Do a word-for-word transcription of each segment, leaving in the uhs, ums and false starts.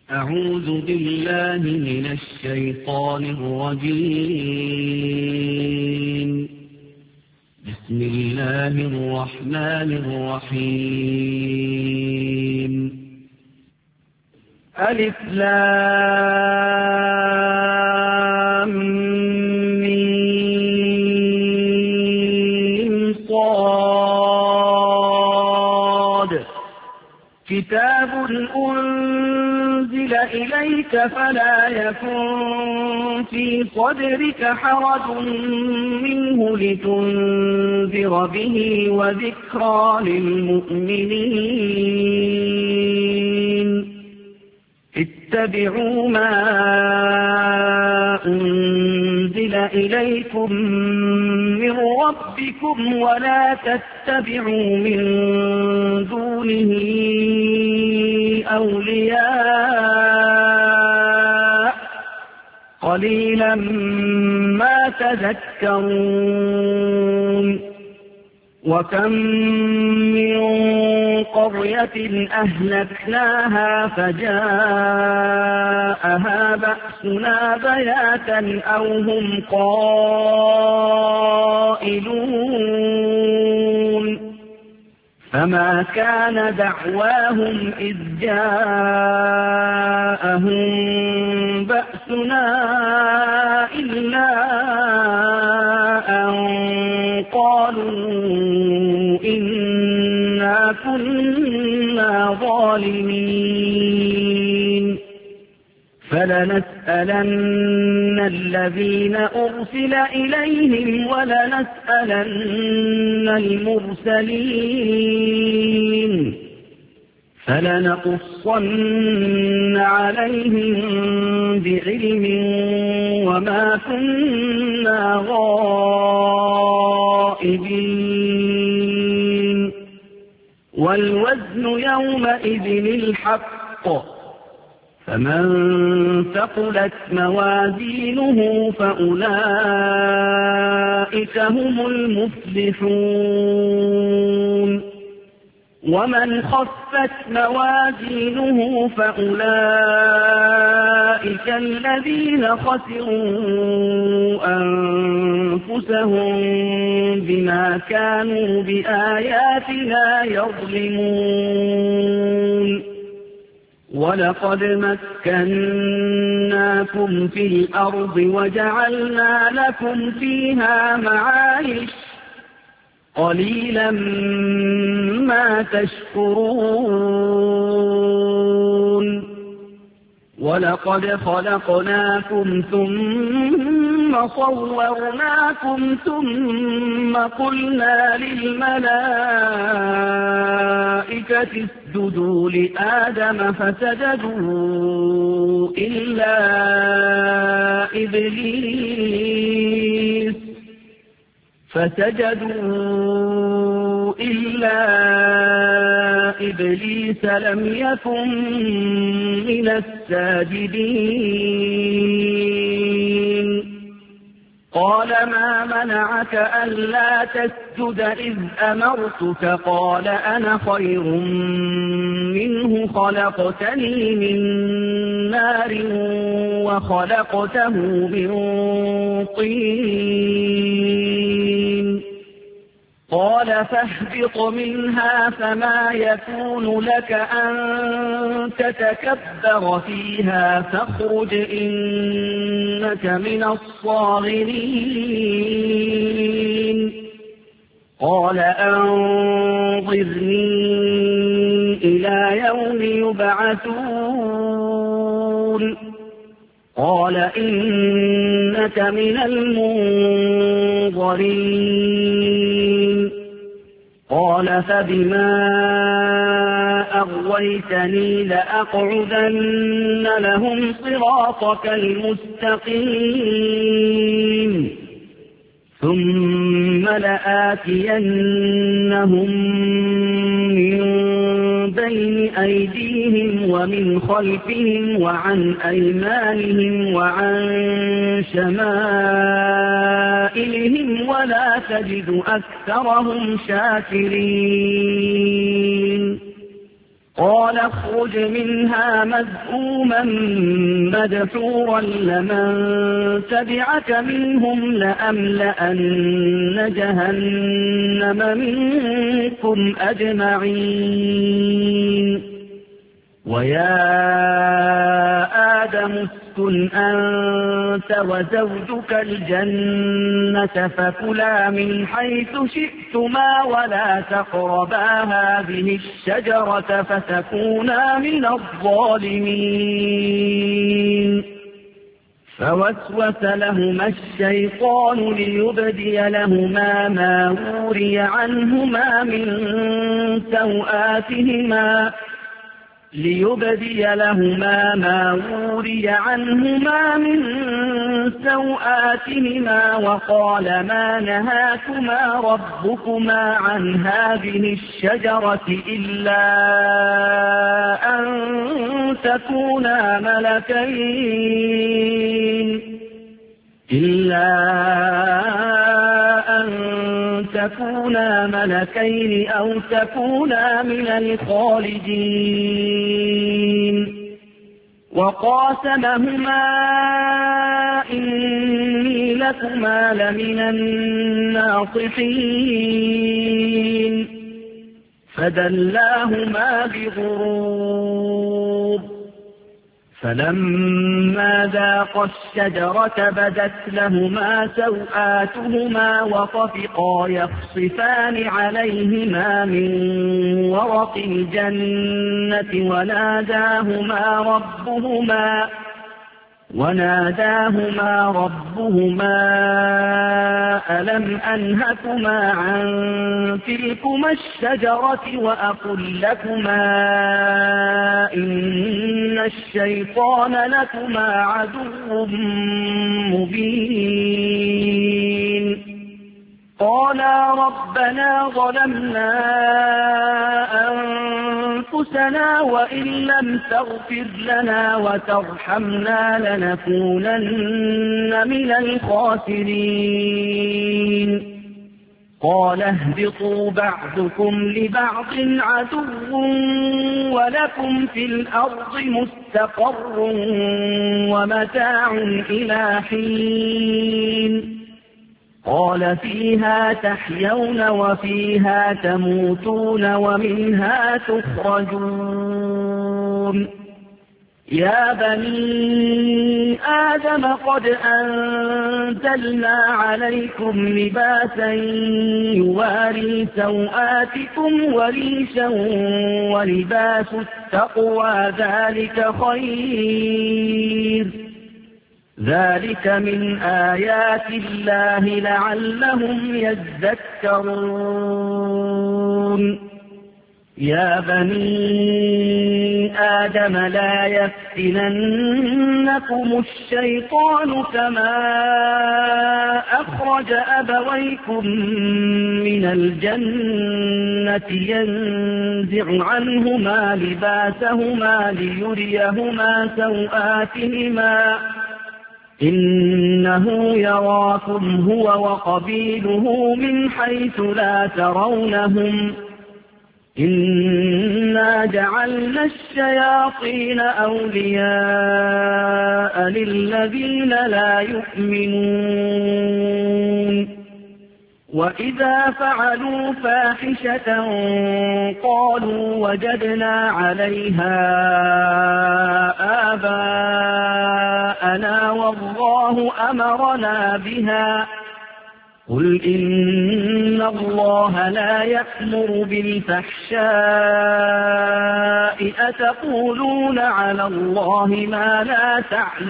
أعوذ بالله من الشيطان الرجيم. بسم الله الرحمن الرحيم. ألف لام ميم صاد. كتاب أنزل إليك فلا يكن في صدرك حرج منه لتنذر به وذكرى للمؤمنين. اتبعوا ما أنزل إليكم من ربكم ولا تتبعوا من دونه أولياء قليلا ما تذكرون. وكم من قرية أهلكناها فجاءها بأسنا بياتا أو هم قائلون. فما كان دعواهم إذ جاءهم بأسنا إلا أن قالوا إنا كنا ظالمين. فلنسألن الذين أرسل إليهم ولنسألن المرسلين. فلنقصن عليهم بعلم وما كنا غائبين. والوزن يومئذ الحق. فمن ثقلت موازينه فأولئك هم المفلحون. ومن خفت موازينه فأولئك الذين خسروا أنفسهم بما كانوا بآياتنا يظلمون. ولقد مكناكم في الأرض وجعلنا لكم فيها معايش قليلا ما تشكرون. ولقد خلقناكم ثم صورناكم ثم قلنا للملائكة اسجدوا لآدم فسجدوا إلا إبليس فسجدوا إلا إبليس لم يكن من الساجدين. قال ما منعك ألا تسجد إذ أمرتك؟ قال أنا خير منه خلقتني من نار وخلقته من طين. قال فاهبط منها فما يكون لك أن تتكبر فيها فاخرج إنك من الصاغرين. قال أنظرني إلى يوم يبعثون. قال إنك من المنظرين. قال فبما أغويتني لأقعدن لهم صراطك المستقيم ثم لآتينهم من بين أيديهم ومن خلفهم وعن أيمانهم وعن شمائلهم ولا تجد أكثرهم شاكرين. قال اخرج منها مذءوما مدحورا لمن تبعك منهم لأملأن جهنم منكم أجمعين ويا آدم اسكن أنت وزوجك الجنة فكلا من حيث شئتما ولا تقربا هذه الشجرة فتكونا من الظالمين فوسوس لهما الشيطان ليبدي لهما ما وري عنهما من سوآتهما ليبدي لهما ما وري عنهما من سوآتهما وقال ما نهاكما ربكما عن هذه الشجرة إلا أن تكونا ملكين إلا أن تكونا ملكين أو تكونا من الخالدين وقاسمهما إني لكما لمن الناصحين فدلاهما بغرور فلما ذاقا الشجرة بدت لهما سوآتهما وطفقا يخصفان عليهما من ورق الجنة وناداهما ربهما وناداهما ربهما ألم أنهكما عن تلكما الشجرة وأقل لكما إن الشيطان لكما عدو مبين قالا ربنا ظلمنا أنفسنا وإن لم تغفر لنا وترحمنا لنكونن من الخاسرين قال اهبطوا بعضكم لبعض عدو ولكم في الأرض مستقر ومتاع إلى حين قال فيها تحيون وفيها تموتون ومنها تخرجون يا بني آدم قد أنزلنا عليكم لباسا يواري سوآتكم وريشا ولباس التقوى ذلك خير ذلك من آيات الله لعلهم يذكرون يا بني آدم لا يفتننكم الشيطان كما أخرج أبويكم من الجنة ينزع عنهما لباسهما ليريهما سوآتهما إنه يراكم هو وقبيله من حيث لا ترونهم إنا جعلنا الشياطين أولياء للذين لا يؤمنون وإذا فعلوا فاحشة قالوا وجدنا عليها آباءنا والله أمرنا بها قل إن الله لا يأمر بالفحشاء أتقولون على الله ما لا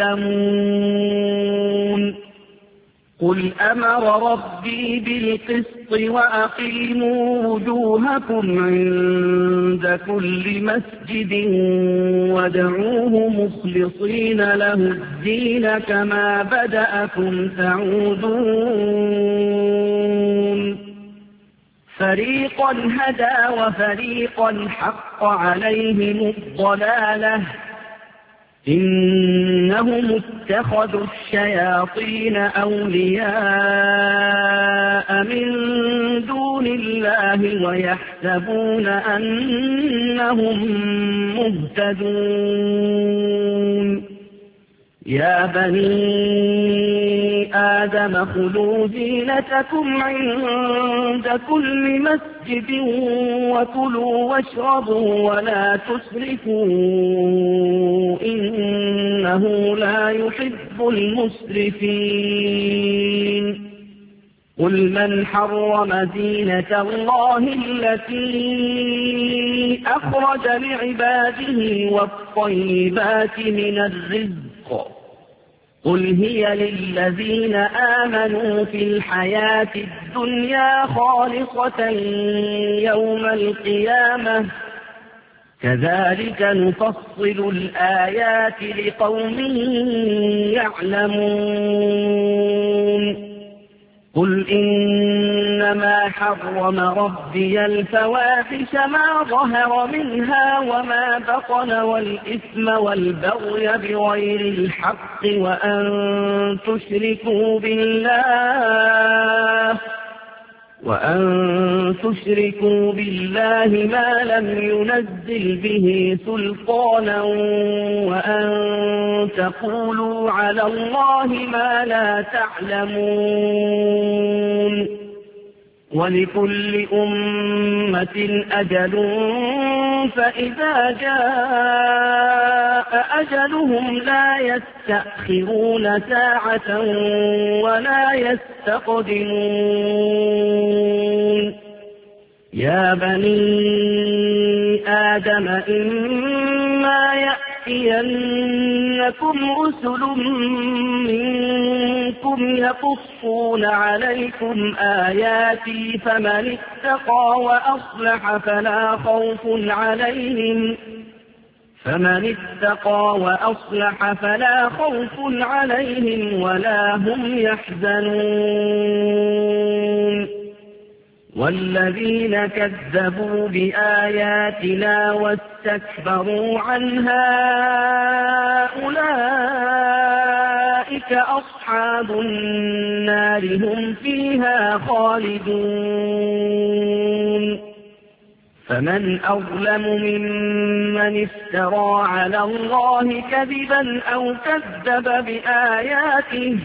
تعلمون قل أمر ربي بالقسط وأقيموا وجوهكم عند كل مسجد وادعوه مخلصين له الدين كما بدأكم تعودون فريقا هدى وفريقا حق عليهم الضلالة إنهم اتخذوا الشياطين أولياء من دون دون الله ويحسبون أنهم مهتدون. يا بني آدم خذوا زينتكم عند كل مسجد وكلوا واشربوا ولا تسرفوا إنه لا يحب المسرفين. قل من حرم زينة الله التي أخرج لعباده والطيبات من الرزق قل هي للذين آمنوا في الحياة الدنيا خالصة يوم القيامة كذلك نفصل الآيات لقوم يعلمون. قل إنما حرم ربي الفواحش ما ظهر منها وما بطن والإثم والبغي بغير الحق وأن تشركوا بالله وأن تشركوا بالله ما لم ينزل به سلطانا وأن تقولوا على الله ما لا تعلمون. ولكل أمة أجل فإذا جاء أجلهم لا يستأخرون ساعة ولا يستقدمون. يا بني آدم إما يأتينكم رسل منكم يقصون عليكم آياتي فمن اتقى وأصلح فلا خوف عليهم فمن اتقى وأصلح فلا خوف عليهم ولا هم يحزنون. والذين كذبوا بآياتنا واستكبروا عنها أولئك أصحاب النار هم فيها خالدون. فمن أظلم ممن افترى على الله كذبا أو كذب بآياته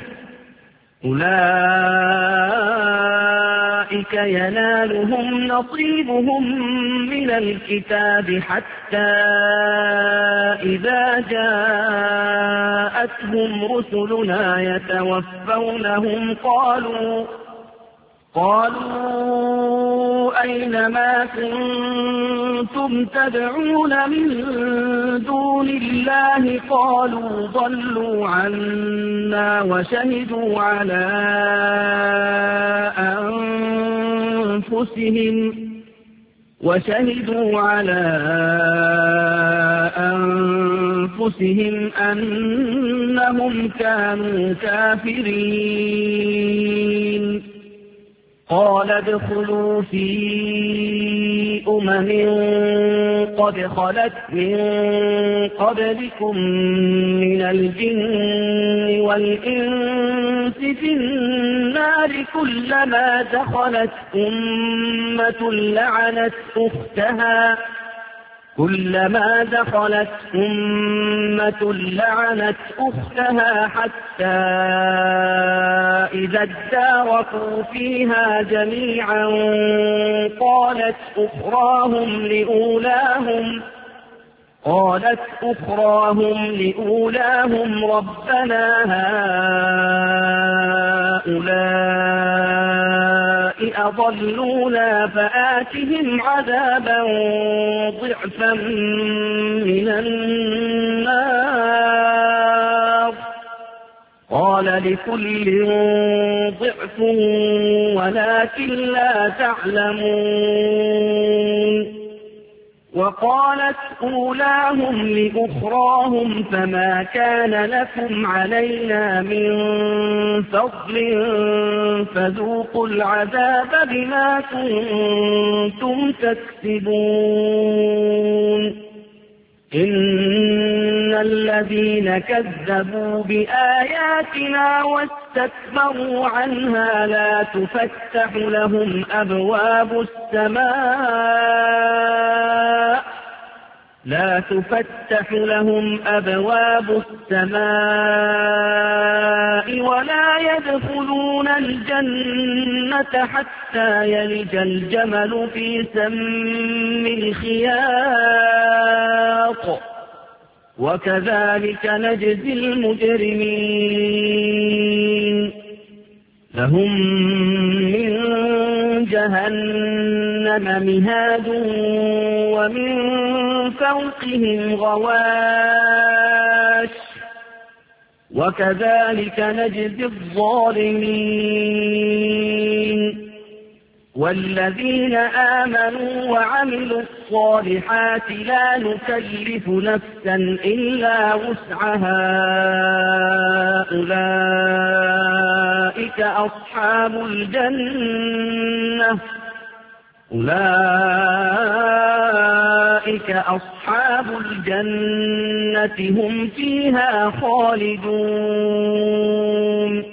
أولئك ينالهم نصيبهم من الكتاب حتى إذا جاءتهم رسلنا يتوفونهم قالوا قالوا أين ما كنتم تدعون من دون الله قالوا ضلوا عنا وشهدوا على أنفسهم وشهدوا على أنفسهم أنهم كانوا كافرين. قال ادخلوا في أمم قد خلت من قبلكم من الجن والإنس في النار كلما دخلت أمة لعنت أختها كلما دخلت أمة لعنت أختها حتى إذا اداركوا فيها جميعا قالت أخراهم لأولاهم قالت أخراهم لأولاهم ربنا هؤلاء أضلونا فآتهم عذابا ضعفا من النار قال لكل ضعف ولكن لا تعلمون. وقالت أولاهم لأخراهم فما كان لكم علينا من فضل فذوقوا العذاب بما كنتم تكسبون. إن الذين كذبوا بآياتنا واستكبروا عنها لا تفتح لهم أبواب السماء لا تفتح لهم أبواب السماء ولا يدخلون الجنة حتى يلج الجمل في سم الخياط وكذلك نجزي المجرمين لهم من جهنم مهاد ومن فوقهم غواش وكذلك نجزي الظالمين والذين آمنوا وعملوا الصالحات لا نكلف نفسا إلا وسعها أولئك أصحاب الجنة أولئك أصحاب الجنة هم فيها خالدون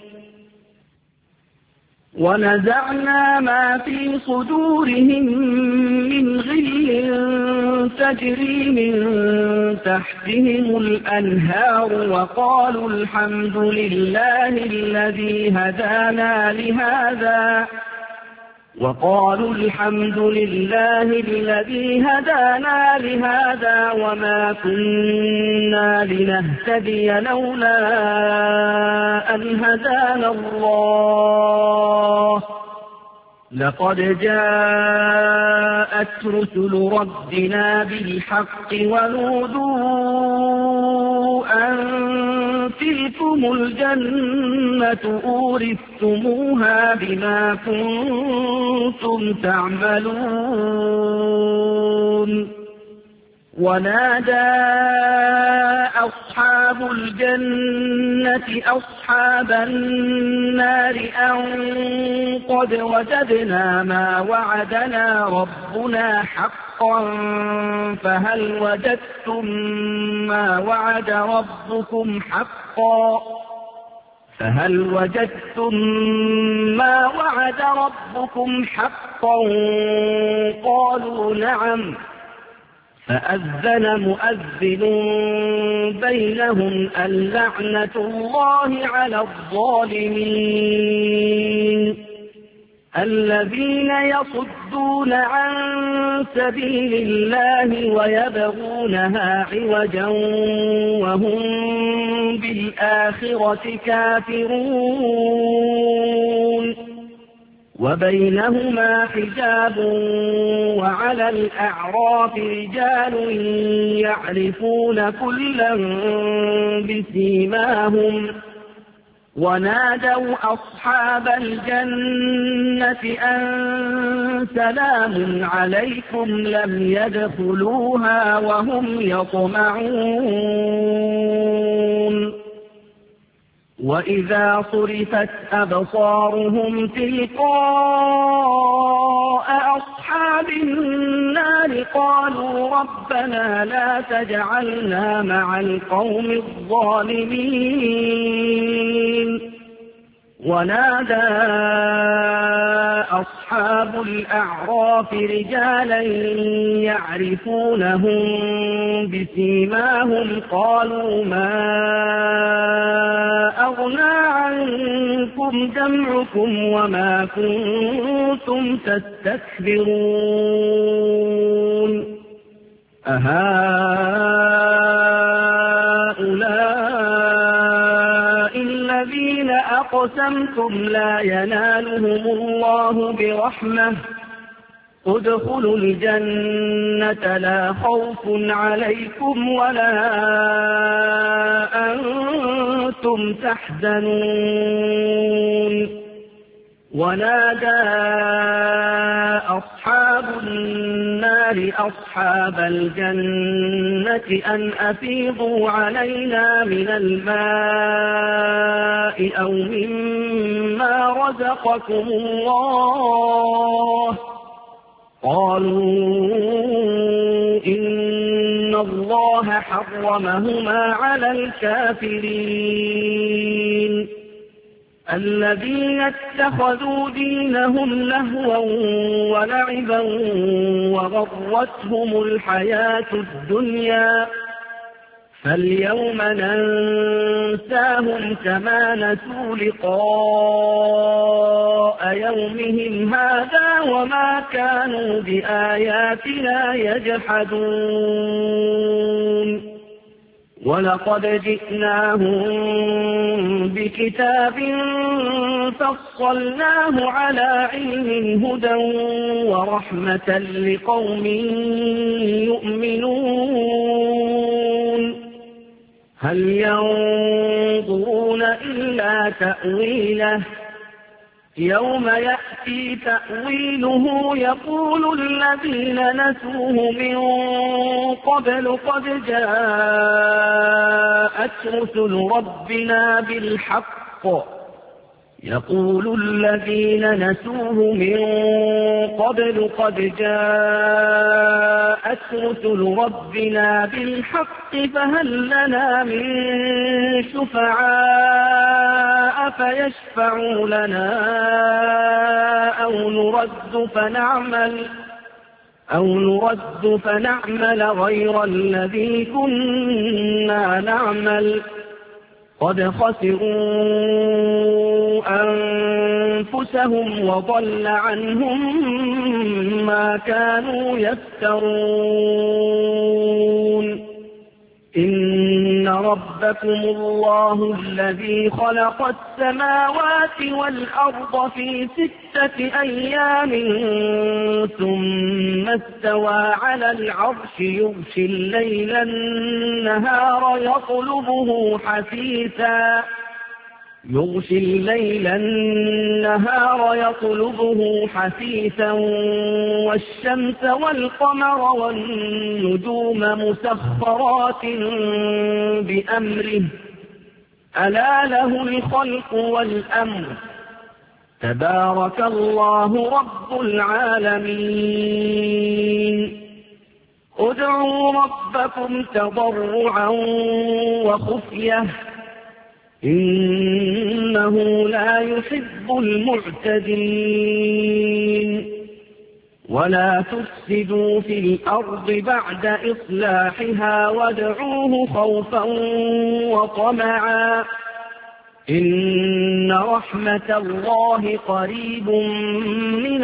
ونزعنا ما في صدورهم من غل تجري من تحتهم الأنهار وقالوا الحمد لله الذي هدانا لهذا وقالوا الحمد لله الذي هدانا لهذا وما كنا لنهتدي لولا أن هدانا الله لقد جاءت رسل ربنا بالحق ونودوا أن تلكم الجنة أورثتموها بما كنتم تعملون ونادى أصحاب الجنة أصحاب النار أن قد وجدنا ما وعدنا ربنا حقا فهل وجدتم ما وعد ربكم حقا فهل وجدتم ما وعد ربكم حقا قالوا نعم فأذن مؤذن بينهم اللعنة الله على الظالمين الذين يصدون عن سبيل الله ويبغونها عوجا وهم بالآخرة كافرون وبينهما حجاب وعلى الأعراف رجال يعرفون كلا بسيماهم ونادوا أصحاب الجنة أن سلام عليكم لم يدخلوها وهم يطمعون وإذا صرفت أبصارهم تلقاء أصحاب النار قالوا ربنا لا تجعلنا مع القوم الظالمين ونادى أصحاب الأعراف رجالا يعرفونهم بسيماهم قالوا ما أغنى عنكم جمعكم وما كنتم تستكبرون أهؤلاء الذين أقسمتم لا ينالهم الله برحمة ادخلوا الجنة لا خوف عليكم ولا أنتم تحزنون ونادى أصحاب النار أصحاب الجنة أن أفيضوا علينا من الماء أو مما رزقكم الله قالوا إن الله حرمهما على الكافرين الذين اتخذوا دينهم لهوا ولعبا وغرتهم الحياة الدنيا فاليوم ننساهم كما نسوا لقاء يومهم هذا وما كانوا بآياتنا يجحدون ولقد جئناهم بكتاب فصلناه على علم هدى ورحمة لقوم يؤمنون هل ينظرون إلا تأويله يوم يأتي تأويله يقول الذين نسوه من قبل قد جاءت رسل ربنا بالحق يقول الذين نسوه من قبل قد جاءت رسل ربنا بالحق فهل لنا من شفعاء فيشفعوا لنا أو نرد فنعمل أو نرد فنعمل غير الذي كنا نعمل قد خسروا أنفسهم وضل عنهم ما كانوا يفترون إن ربكم الله الذي خلق السماوات والأرض في ستة أيام ثم استوى على العرش يغشي الليل النهار يطلبه حثيثا يغشي الليل النهار يطلبه حثيثا والشمس والقمر والنجوم مسخرات بأمره ألا له الخلق والأمر تبارك الله رب العالمين ادعوا ربكم تضرعا وخفية إنه لا يحب المعتدين ولا تفسدوا في الأرض بعد إصلاحها وادعوه خوفا وطمعا إن رحمة الله قريب من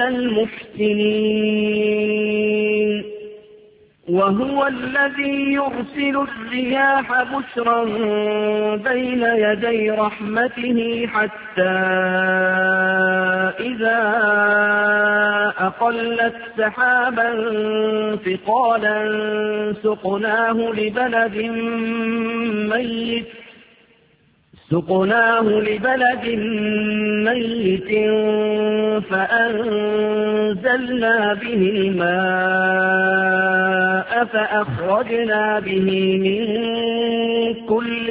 المحسنين وهو الذي يرسل الرياح بشرا بين يدي رحمته حتى إذا أقلت سحابا ثقالا سقناه لبلد ميت سقناه لبلد ميت فأنزلنا به الماء فأخرجنا به من كل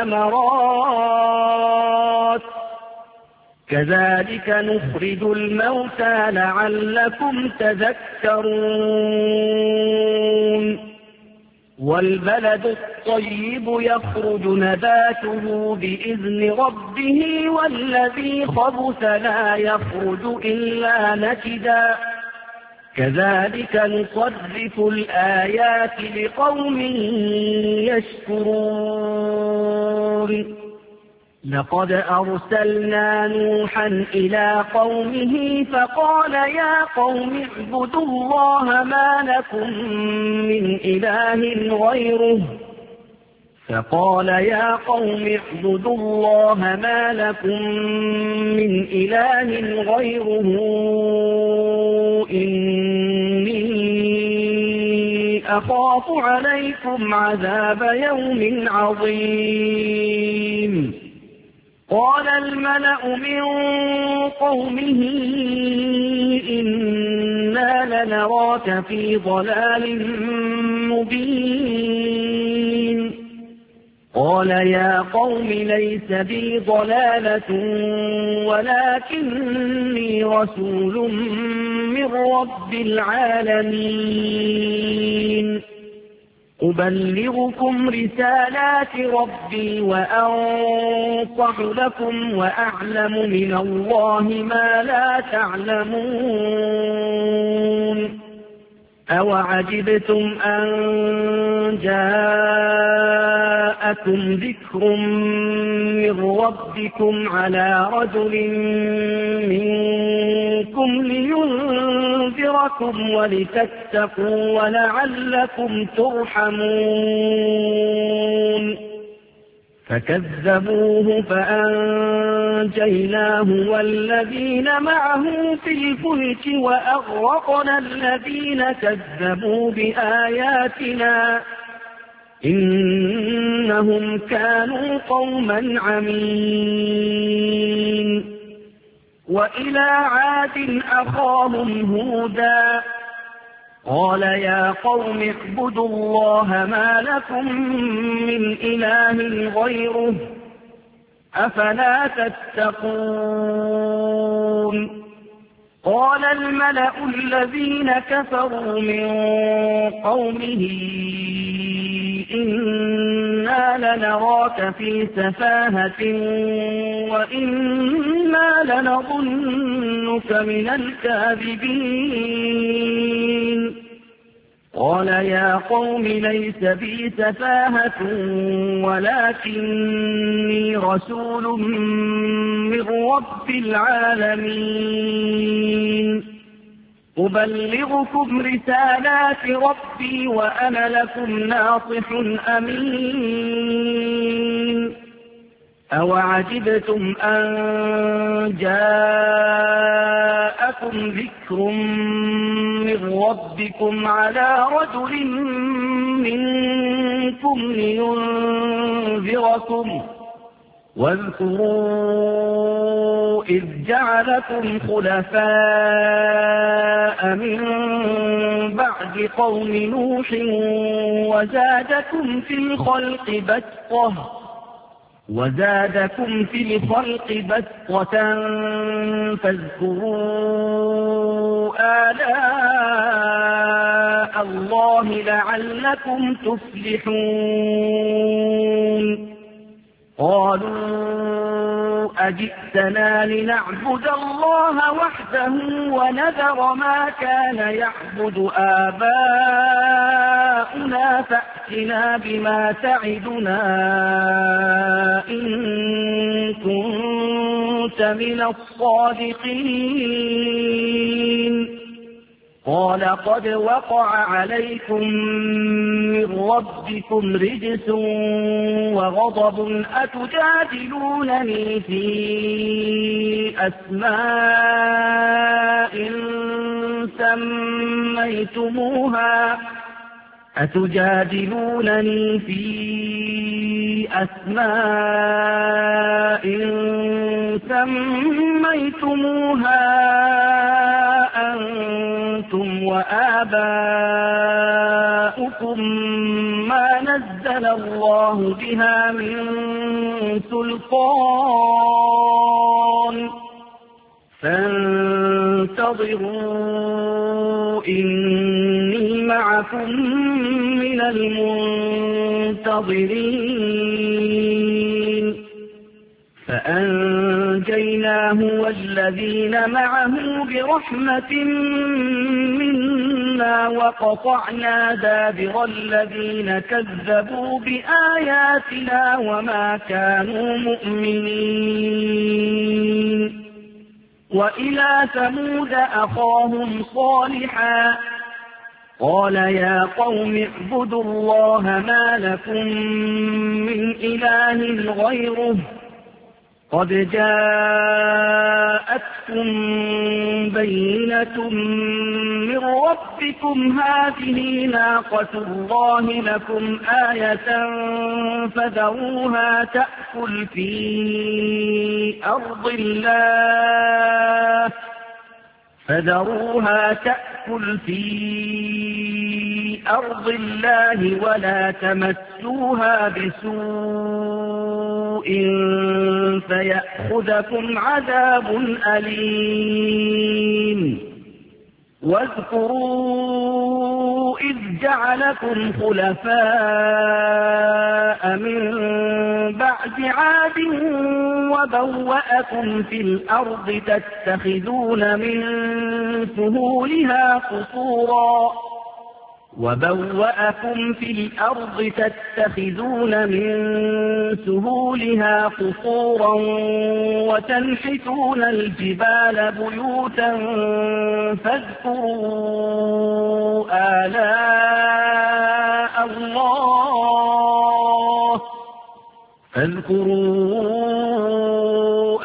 الثمرات كذلك نخرج الموتى لعلكم تذكرون والبلد الطيب يخرج نباته بإذن ربه والذي خبث لا يخرج إلا نكدا كذلك نصرف الآيات لقوم يشكرون لقد أرسلنا نوحا إلى قومه فقال يا قوم اعبدوا الله ما لكم من إله غيره فقال يا قوم اعبدوا الله ما لكم من إله غيره إني أخاف عليكم عذاب يوم عظيم قال الملأ من قومه إنا لنراك في ضلال مبين قال يا قوم ليس بي ضلالة ولكني رسول من رب العالمين أبلغكم رسالات ربي وأنصح لكم وأعلم من الله ما لا تعلمون أوعجبتم أن جاءكم ذكر من ربكم على رجل منكم لينذركم ولتتقوا ولعلكم ترحمون فكذبوه فأنجيناه والذين معه في الفلك وأغرقنا الذين كذبوا بآياتنا إنهم كانوا قوما عمين وإلى عاد أخاهم هودا قال يا قوم اعبدوا الله ما لكم من إله غيره أفلا تتقون قال الملأ الذين كفروا من قومه إنا لنراك في سفاهة وإنا لنظنك من الكاذبين قال يا قوم ليس بي سفاهة ولكني رسول من رب العالمين أبلغكم رسالات ربي وأنا لكم ناصح أمين أوعجبتم أن جاءكم ذكر من ربكم على رجل منكم لينذركم واذكروا إذ جعلكم خلفاء من بعد قوم نوح وزادكم في الخلق بسطة وزادكم في الخلق بسطة فاذكروا آلاء الله لعلكم تفلحون قالوا أجئتنا لنعبد الله وحده ونذر ما كان يعبد آباؤنا فأتنا بما تعدنا إن كنت من الصادقين قال قد وقع عليكم من ربكم رجس وغضب أتجادلونني في أسماء سميتموها أتجادلونني في أسماء سميتموها أنتم وآباؤكم ما نزل الله بها من سلطان فانتظروا إني معكم من المنتظرين فأنجيناه والذين معه برحمة منا وقطعنا دابر الذين كذبوا بآياتنا وما كانوا مؤمنين وإلى ثمود أخاهم صالحا قال يا قوم اعبدوا الله ما لكم من إله غيره قد جاءتكم بينة من ربكم هذه ناقة الله لكم آية فذروها تأكل في أرض الله فذروها تأكل في أرض الله ولا تمسوها بسوء فيأخذكم عذاب أليم واذكروا إذ جعلكم خلفاء من بعد عاد وبوأكم في الأرض تتخذون من سهولها قصورا وبوأكم في الأرض تتخذون من سهولها قصورا وتنحتون الجبال بيوتا فاذكروا آلاء الله فاذكروا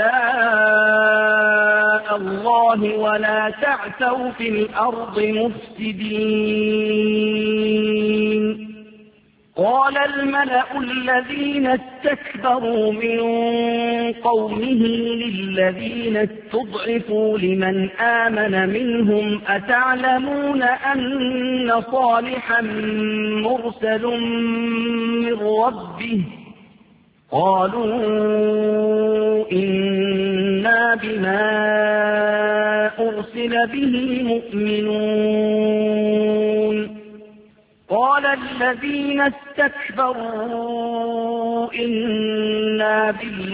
آلاء الله ولا تعثوا في الأرض مفسدين. قال الملأ الذين استكبروا من قومه للذين استضعفوا لمن آمن منهم أتعلمون أن صالحا مرسل من ربه قالوا إنا بما أرسل به مؤمنون. قال الذين استكبروا إنا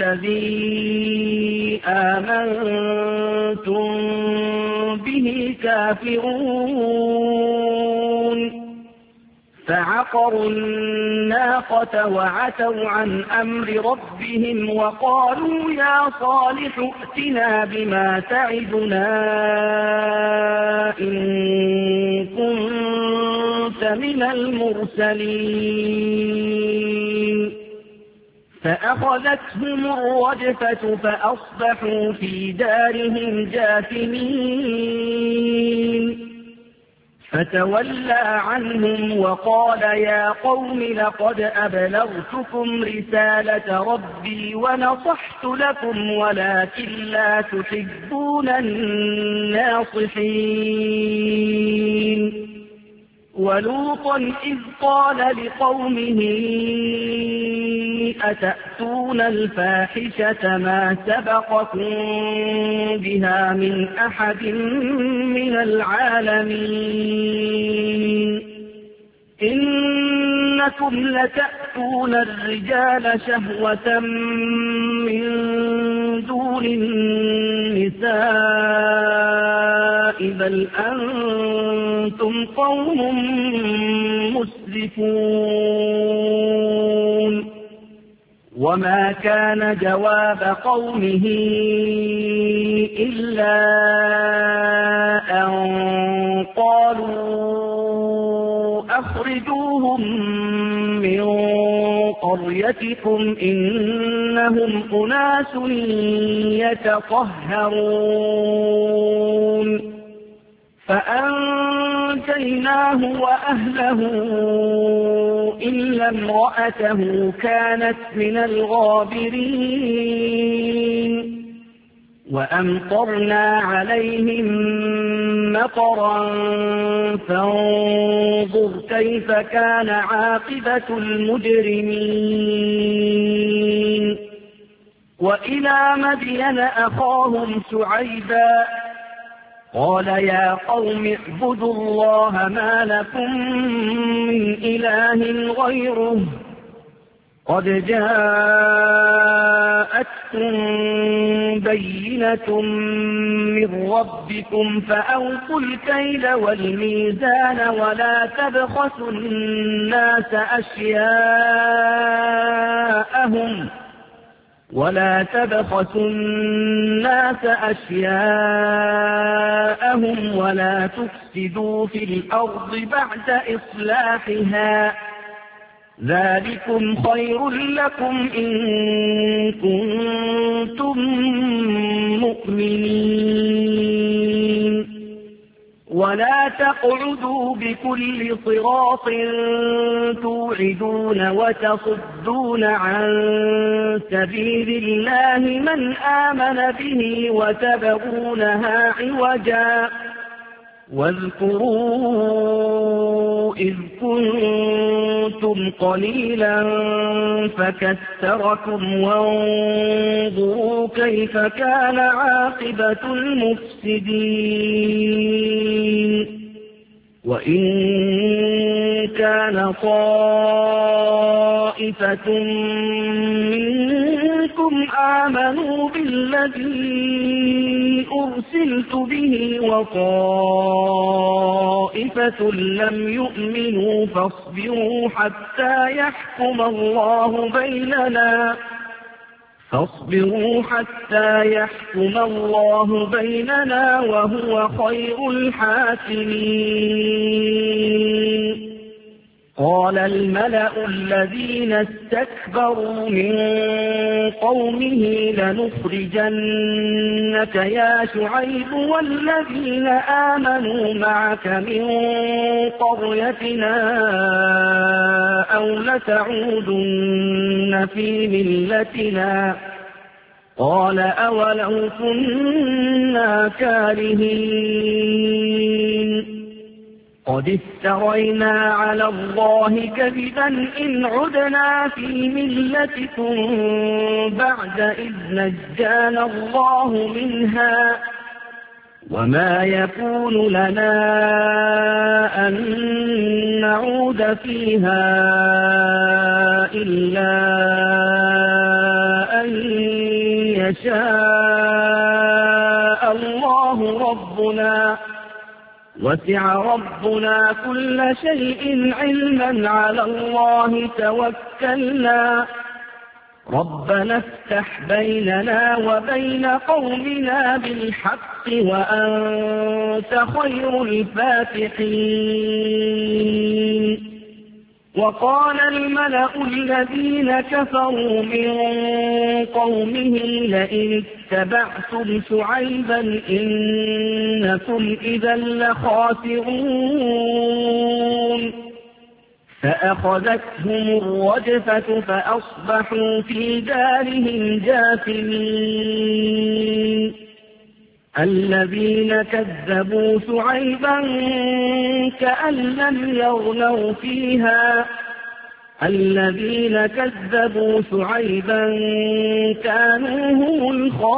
بالذي آمنتم به كافرون. فعقروا الناقة وعتوا عن أمر ربهم وقالوا يا صالح ائتنا بما تعدنا إن كنت من المرسلين. فأخذتهم الرجفة فأصبحوا في دارهم جاثمين. فتولى عنهم وقال يا قوم لقد أبلغتكم رسالة ربي ونصحت لكم ولكن لا تحبون الناصحين. ولوطا إذ قال لقومه أتأتون الفاحشة ما سبقكم بها من أحد من العالمين إنكم لتأتون الرجال شهوة من دون النساء بل أنتم قوم مسرفون. وما كان جواب قومه إلا أن قالوا أخرجوهم من قريتكم إنهم أناس يتطهرون. فأنجيناه وأهله إلا امرأته كانت من الغابرين. وأمطرنا عليهم مطرا فانظر كيف كان عاقبة المجرمين. وإلى مدين أخاهم شعيبا قال يا قوم اعبدوا الله ما لكم من إله غيره قد جاءتكم بينة من ربكم فأوفوا الكيل والميزان ولا تبخسوا الناس أشياءهم ولا تبخسوا الناس أشياءهم ولا تفسدوا في الأرض بعد إصلاحها ذلكم خير لكم إن كنتم مؤمنين. ولا تقعدوا بكل صراط توعدون وتصدون عن سبيل الله من آمن به وتبغونها عوجا واذكروا إذ كنتم قليلا فكثركم وانظروا كيف كان عاقبة المفسدين وإن كان طائفة منكم آمنوا بالذي أرسلت به وطائفة لم يؤمنوا فاصبروا حتى يحكم الله بيننا فاصبروا حتى يحكم الله بيننا وهو خير الحاكمين. قال الملأ الذين استكبروا من قومه لنخرجنك يا شعيب والذين آمنوا معك من قريتنا أو لتعودن في ملتنا قال أولو كنا كارهين قد افترينا على الله كذبا إن عدنا في ملتكم بعد إذ نجانا الله منها وما يكون لنا أن نعود فيها إلا أن يشاء الله ربنا وسع ربنا كل شيء علما على الله توكلنا ربنا افتح بيننا وبين قومنا بالحق وأنت خير الفاتحين. وقال الملأ الذين كفروا من قومه لئن اتبعتم شعيبا إنكم إذا لخاسرون فأخذتهم الرجفة فأصبحوا في دارهم جاثمين. الذين كذبوا شعيبا كأن لم يغنوا فيها الذين كذبوا شعيبا كانوا هم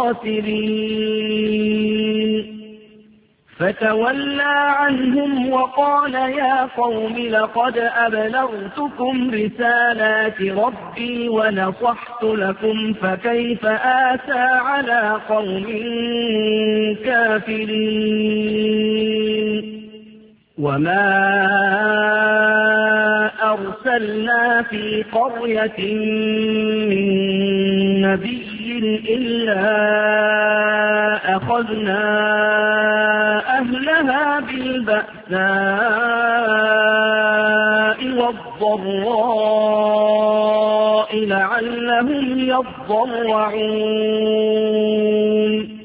الخاسرين. فتولى عنهم وقال يا قوم لقد أبلغتكم رسالات ربي ونصحت لكم فكيف آسى على قوم كافرين. وما أرسلنا في قرية من نبي إلا أخذنا أهلها بالبأساء والضراء لعلهم يضرعون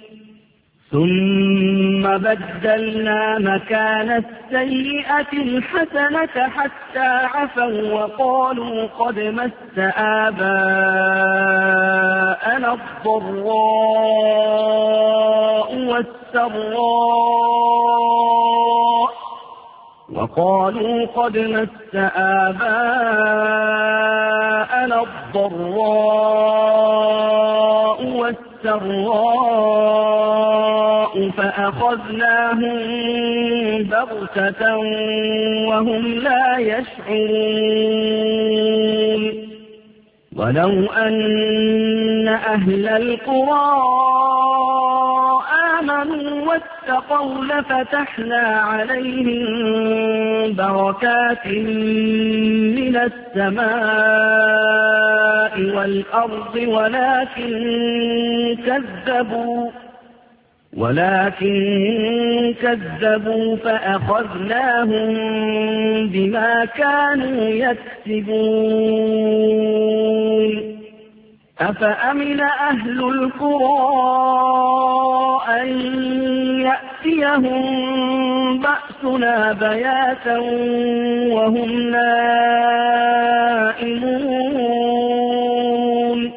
ثم بدلنا مكان السيئة الحسنة حتى عفوا وقالوا قد مس آباءنا الضراء والسراء وقالوا قد مس آباءنا الضراء والسراء فأخذناهم بغتة وهم لا يشعرون. ولو أن أهل القرى آمنوا واتقوا لفتحنا عليهم بركات من السماء والأرض ولكن كذبوا ولكن كذبوا فأخذناهم بما كانوا يكسبون. أفأمن أهل القرى أن يأتيهم بأسنا بياتا وهم نائمون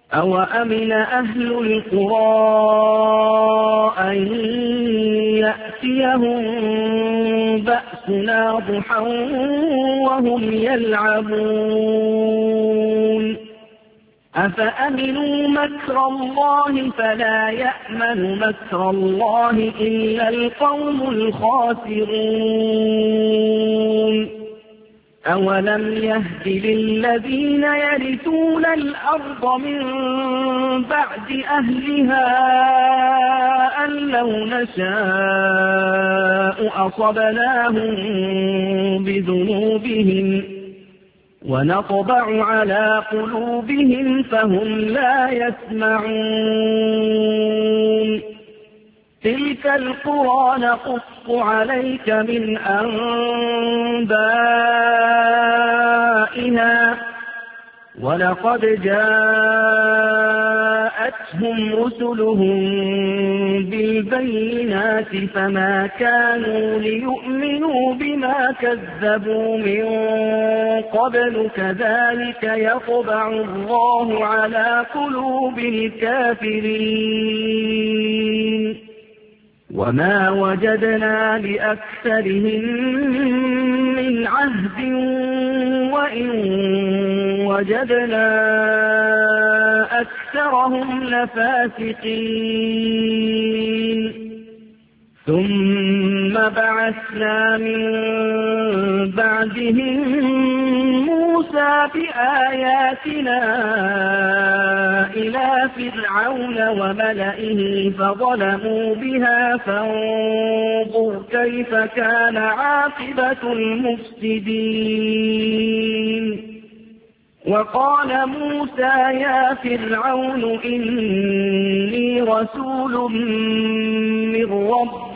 أوأمن أهل القرى أن يأتيهم بأسنا ضحى وهم يلعبون أفأمنوا مكر الله فلا يأمن مكر الله إلا القوم الخاسرون أولم يهد للذين يرثون الأرض من بعد أهلها أن لو نشاء أصبناهم بذنوبهم ونطبع على قلوبهم فهم لا يسمعون تلك القرى نقص عليك من أنبائها ولقد جاءتهم رسلهم بالبينات فما كانوا ليؤمنوا بما كذبوا من قبل كذلك يطبع الله على قلوب الكافرين وما وجدنا لأكثرهم من عهد وإن وجدنا أكثرهم لفاسقين ثم بعثنا من بعدهم موسى بآياتنا إلى فرعون وملئه فظلموا بها فانظر كيف كان عاقبة المفسدين وقال موسى يا فرعون إني رسول من رب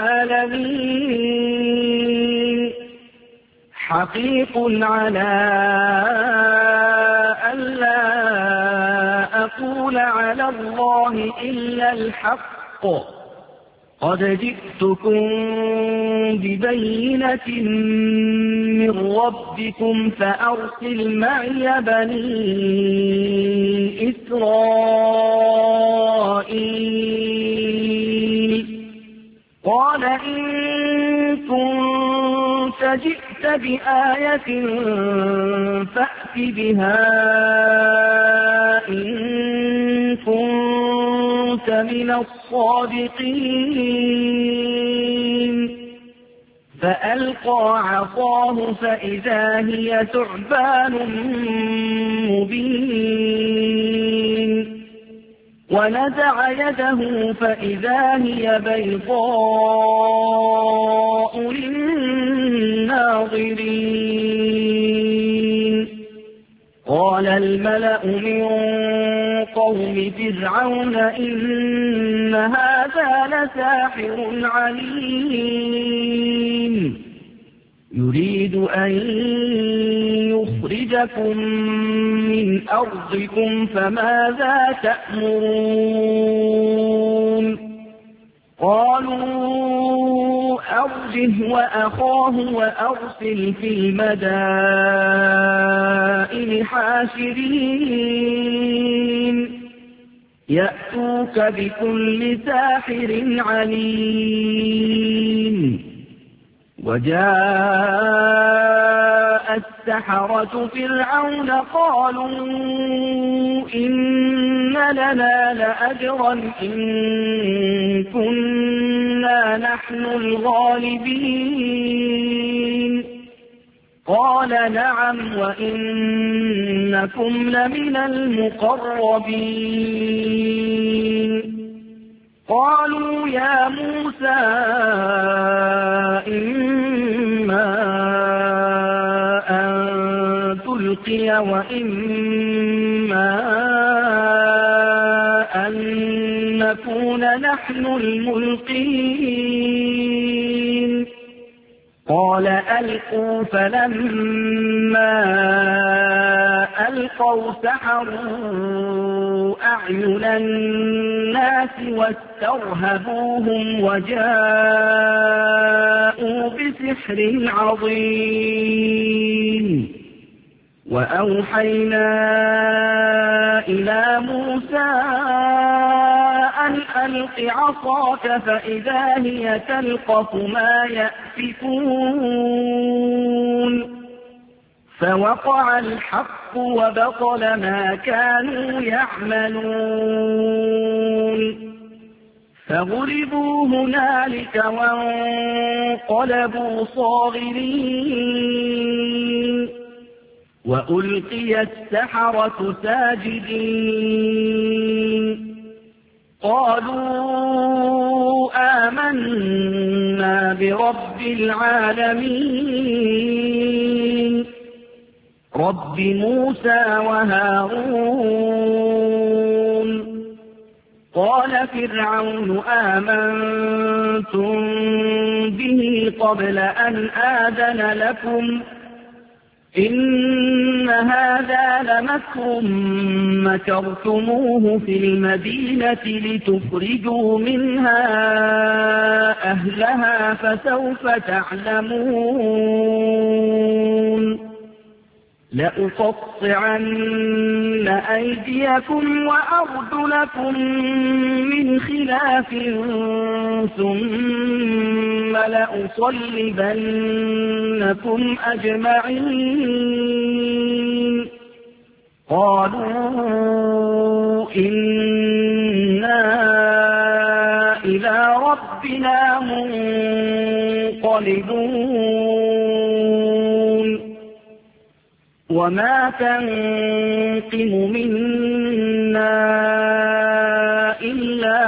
العالمين حقيق على ألا أقول على الله إلا الحق قد جئتكم ببينة من ربكم فأرسل معي بني إسرائيل قال إن كنت جئت بآية فأت بها إن كنت من الصادقين فألقى عصاه فإذا هي ثعبان مبين ونزع يده فإذا هي بيضاء للناظرين قال الملأ من قوم فرعون إن هذا لساحر عليم يريد أن يخرجكم من أرضكم فماذا تأمرون قالوا أرجه وأخاه وأرسل في المدائن حاشرين يأتوك بكل ساحر عليم وجاء السحرة فرعون قالوا إن لنا لأجرا إن كنا نحن الغالبين قال نعم وإنكم لمن المقربين قالوا يا موسى إما أن تلقي وإما أن نكون نحن الملقين قال ألقوا فلما ألقوا سحروا أعين الناس واسترهبوهم وجاءوا بسحر عظيم وأوحينا إلى موسى أن وألق عصاك فإذا هي تلقف ما يأفكون فوقع الحق وبطل ما كانوا يعملون فغلبوا هنالك وانقلبوا صاغرين وألقي السحرة ساجدين قالوا آمنا برب العالمين رب موسى وهارون قال فرعون آمنتم به قبل أن آذن لكم إن هذا لمكر مكرتموه في المدينة لتخرجوا منها أهلها فسوف تعلمون لأقطعن أيديكم وأرجلكم من خلاف ثم لأصلبنكم أجمعين قالوا إنا إلى ربنا منقلبون وما تنقم منا إلا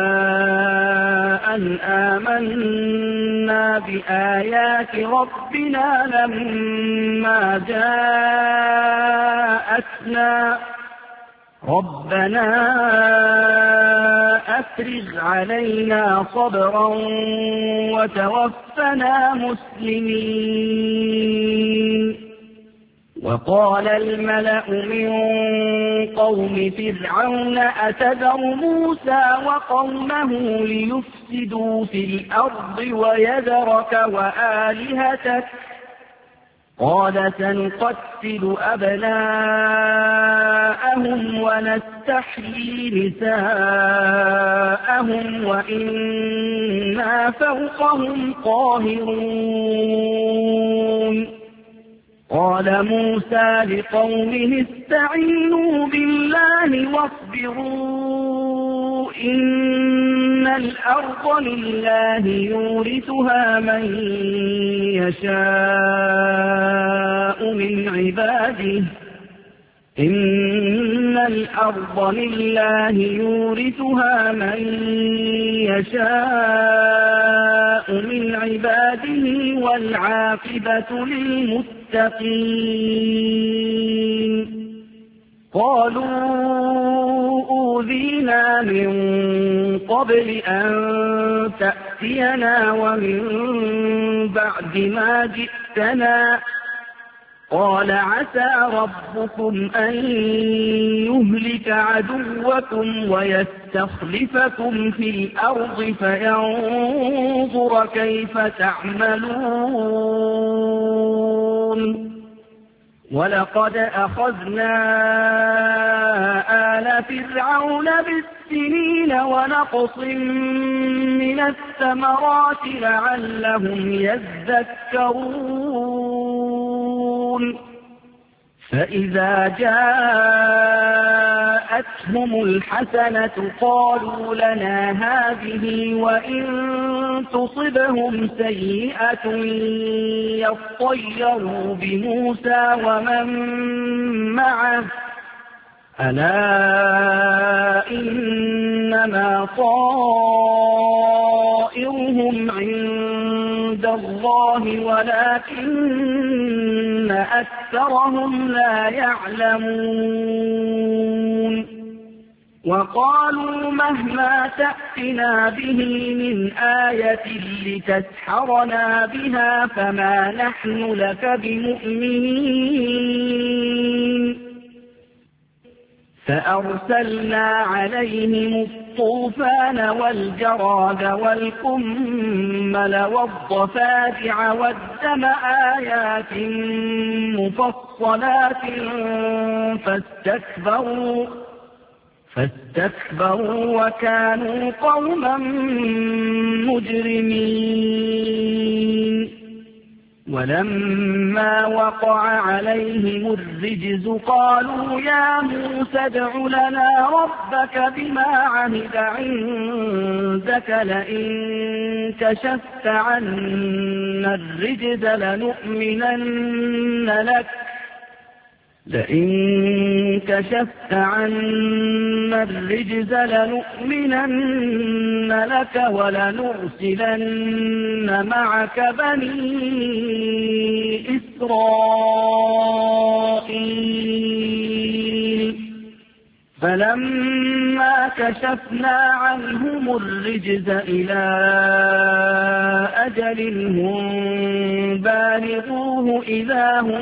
أن آمنا بآيات ربنا لما جاءتنا ربنا أفرغ علينا صبرا وتوفنا مسلمين وقال الملأ من قوم فرعون أتذر موسى وقومه ليفسدوا في الأرض ويذرك وآلهتك قال سنقتل أبناءهم ونستحيي نساءهم وإنا فوقهم قاهرون قال موسى لقومه استعينوا بالله واصبروا إن الأرض لله يورثها من يشاء من عباده إن الأرض لله يورثها من يشاء من عباده والعاقبة للمتقين قالوا أوذينا من قبل أن تأتينا ومن بعد ما جئتنا قال عسى ربكم أن يهلك عدوكم ويستخلفكم في الأرض فينظر كيف تعملون ولقد أخذنا آل فرعون بالسنين ونقص من الثمرات لعلهم يذكرون فإذا جاءتهم الحسنة قالوا لنا هذه وإن تصبهم سيئة يطيروا بموسى ومن معه ألا إنما طائرهم عند الله ولكن أكثرهم لا يعلمون وقالوا مهما تأتنا به من آية لتسحرنا بها فما نحن لك بمؤمنين فأرسلنا عليهم الطوفان والجراد والقمل والضفادع والدم آيات مفصلات فاستكبروا فاستكبروا وكانوا قوما مجرمين. ولما وقع عليهم الرجز قالوا يا موسى ادع لنا ربك بما عهد عندك لئن كشفت عنا الرجز لنؤمنن لك لئن كشفت عنا الرجز لنؤمنن لك ولنرسلن معك بني إسرائيل. فلما كشفنا عنهم الرجز إلى أجل هم بالغوه إذا هم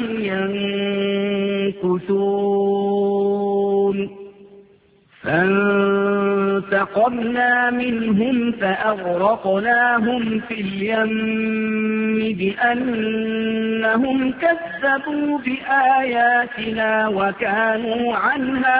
ينكثون. فانتقمنا منهم فأغرقناهم في اليم بأنهم كذبوا بآياتنا وكانوا عنها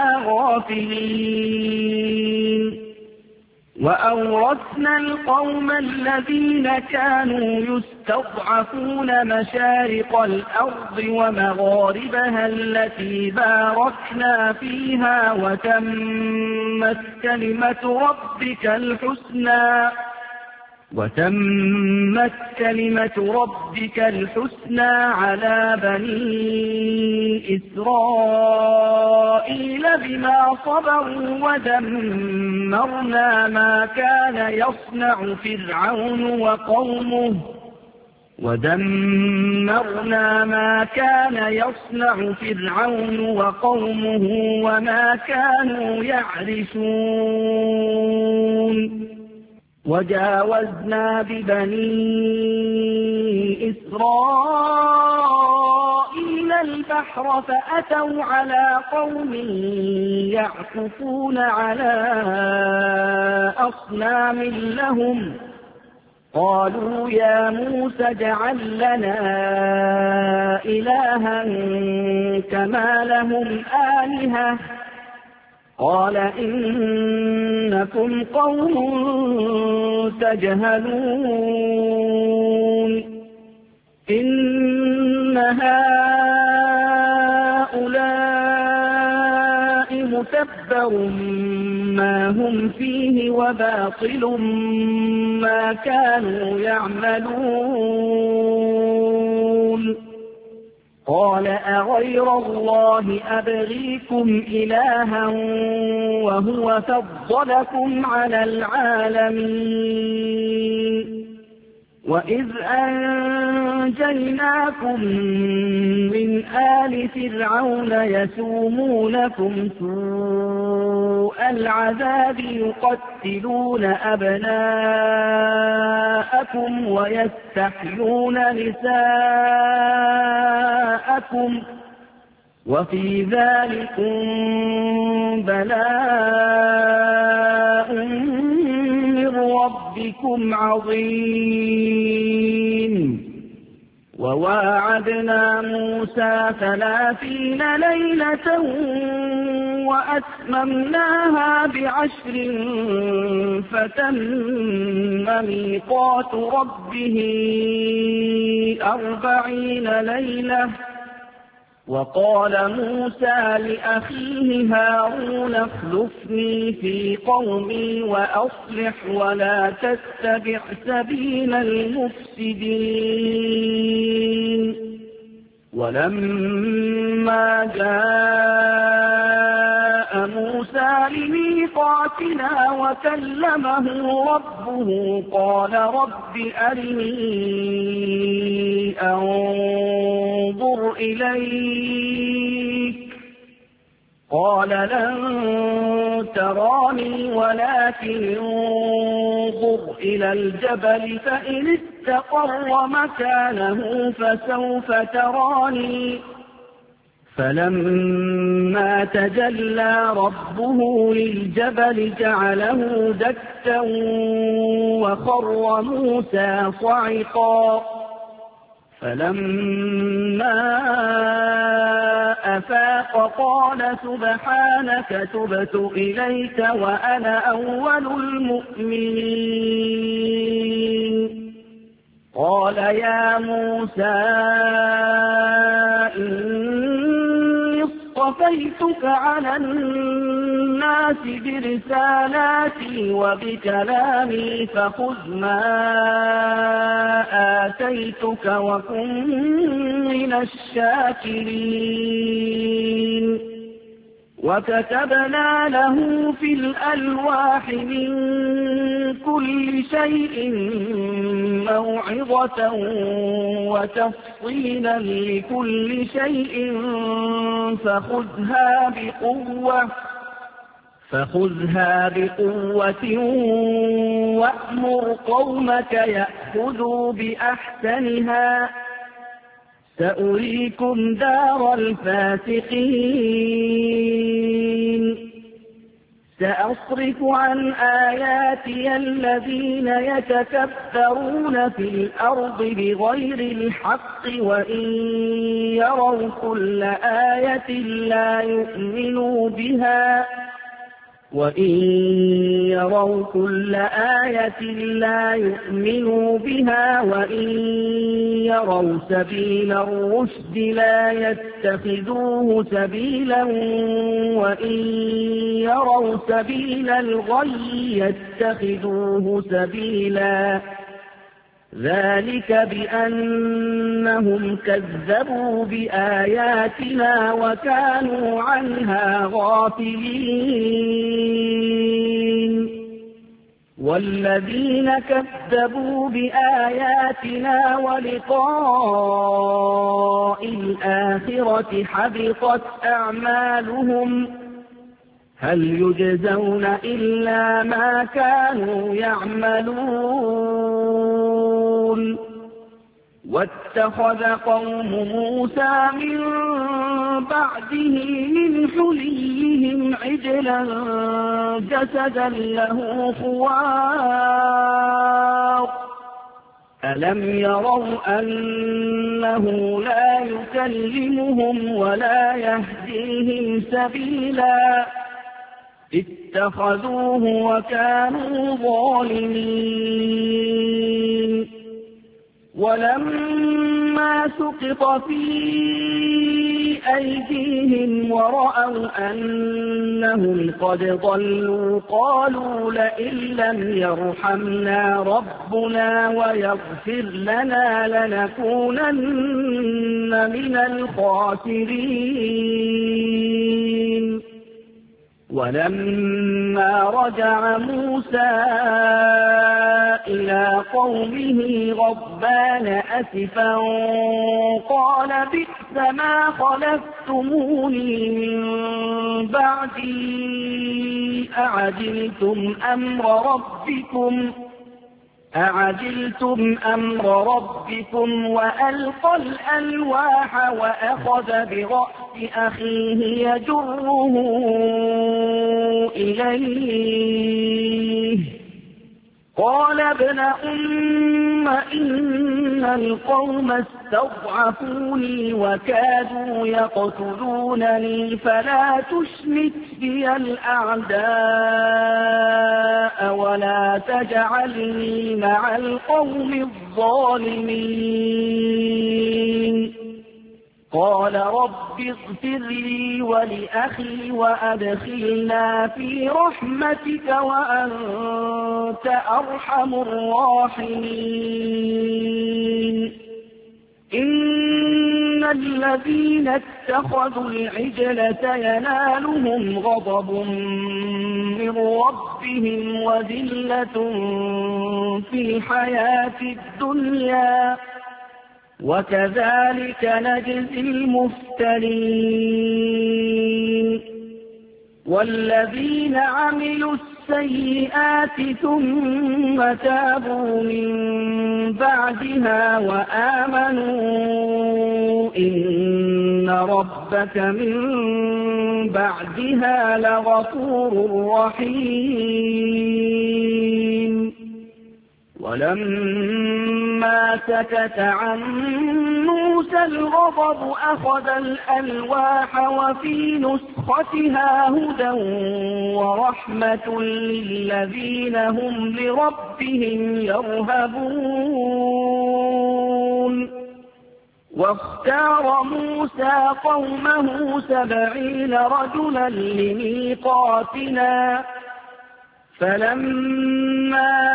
غافلين. وأورثنا القوم الذين كانوا يستضعفون مشارق الأرض ومغاربها التي باركنا فيها وتمت كلمة ربك الحسنى وتمت كلمة ربك الحسنى على بني إسرائيل بما صبروا ودمرنا ما كان يصنع فرعون وقومه ودمرنا ما كان يصنع فرعون وقومه وما كانوا يعرشون. وجاوزنا ببني إسرائيل البحر فأتوا على قوم يعكفون على أصنام لهم قالوا يا موسى اجعل لنا إلها كما لهم آلهة قال إنكم قوم تجهلون. إن هؤلاء متبر ما هم فيه وباطل ما كانوا يعملون. قال أغير الله أبغيكم إلها وهو فضلكم على العالمين وإذ أنجيناكم من آل فرعون يسومونكم سوء العذاب يقتلون أبناءكم ويستحيون نساءكم وفي ذلكم بلاء من ربكم عظيم. وواعدنا موسى ثلاثين ليلة وأتممناها بعشر فتم ميقات ربه أربعين ليلة. وقال موسى لأخيه هارون اخلفني في قومي وأصلح ولا تتبع سبيل المفسدين. ولما جاء موسى لميقاتنا وكلمه ربه قال رب أرني أنظر إليك قال لن تراني ولكن انظر إلى الجبل فإن استقر مكانه فسوف تراني. فلما تجلى ربه للجبل جعله دكا وخر موسى صعقا. فلما أفاق قال سبحانك تبت إليك وأنا أول المؤمنين قال يا موسى إني اصطفيتك على الناس برسالاتي وبكلامي فخذ ما آتيتك وكن من الشاكرين وكتبنا له في الألواح من كل شيء موعظة وتفصيلا لكل شيء فخذها بقوة فخذها بقوة وأمر قومك يأخذوا بأحسنها سأريكم دار الفاسقين سأصرف عن آياتي الذين يتكبرون في الأرض بغير الحق وإن يروا كل آية لا يؤمنوا بها وإن يروا كل آية لا يؤمنوا بها وإن يروا سبيل الرشد لا يتخذوه سبيلا وإن يروا سبيل الغي يتخذوه سبيلا ذلك بأنهم كذبوا بآياتنا وكانوا عنها غافلين والذين كذبوا بآياتنا ولقاء الآخرة حبطت أعمالهم هل يجزون إلا ما كانوا يعملون واتخذ قوم موسى من بعده من حليهم عجلا جسدا له خوار ألم يروا أنه لا يكلمهم ولا يهديهم سبيلا اتخذوه وكانوا ظالمين ولما سقط في أيديهم ورأوا أنهم قد ضلوا قالوا لئن لم يرحمنا ربنا ويغفر لنا لنكونن من الخاسرين ولما رجع موسى إلى قومه غضبان أسفا قال بئس ما خلفتموني من بعدي أعجلتم أمر ربكم أعجلتم أمر ربكم وألقى الألواح وأخذ برأس أخيه يجره إليه قال ابن أم إن القوم استضعفوني وكادوا يقتلونني فلا تشمت بي الأعداء ولا تجعلني مع القوم الظالمين قال رب اغفر لي ولأخي وأدخلنا في رحمتك وأنت أرحم الراحمين إن الذين اتخذوا العجل سينالهم غضب من ربهم وذلة في الحياة الدنيا وكذلك نجزي المفترين والذين عملوا السيئات ثم تابوا من بعدها وآمنوا إن ربك من بعدها لغفور رحيم ولما سكت عن موسى الغضب أخذ الألواح وفي نسختها هدى ورحمة للذين هم لربهم يرهبون واختار موسى قومه سبعين رجلا لميقاتنا فلما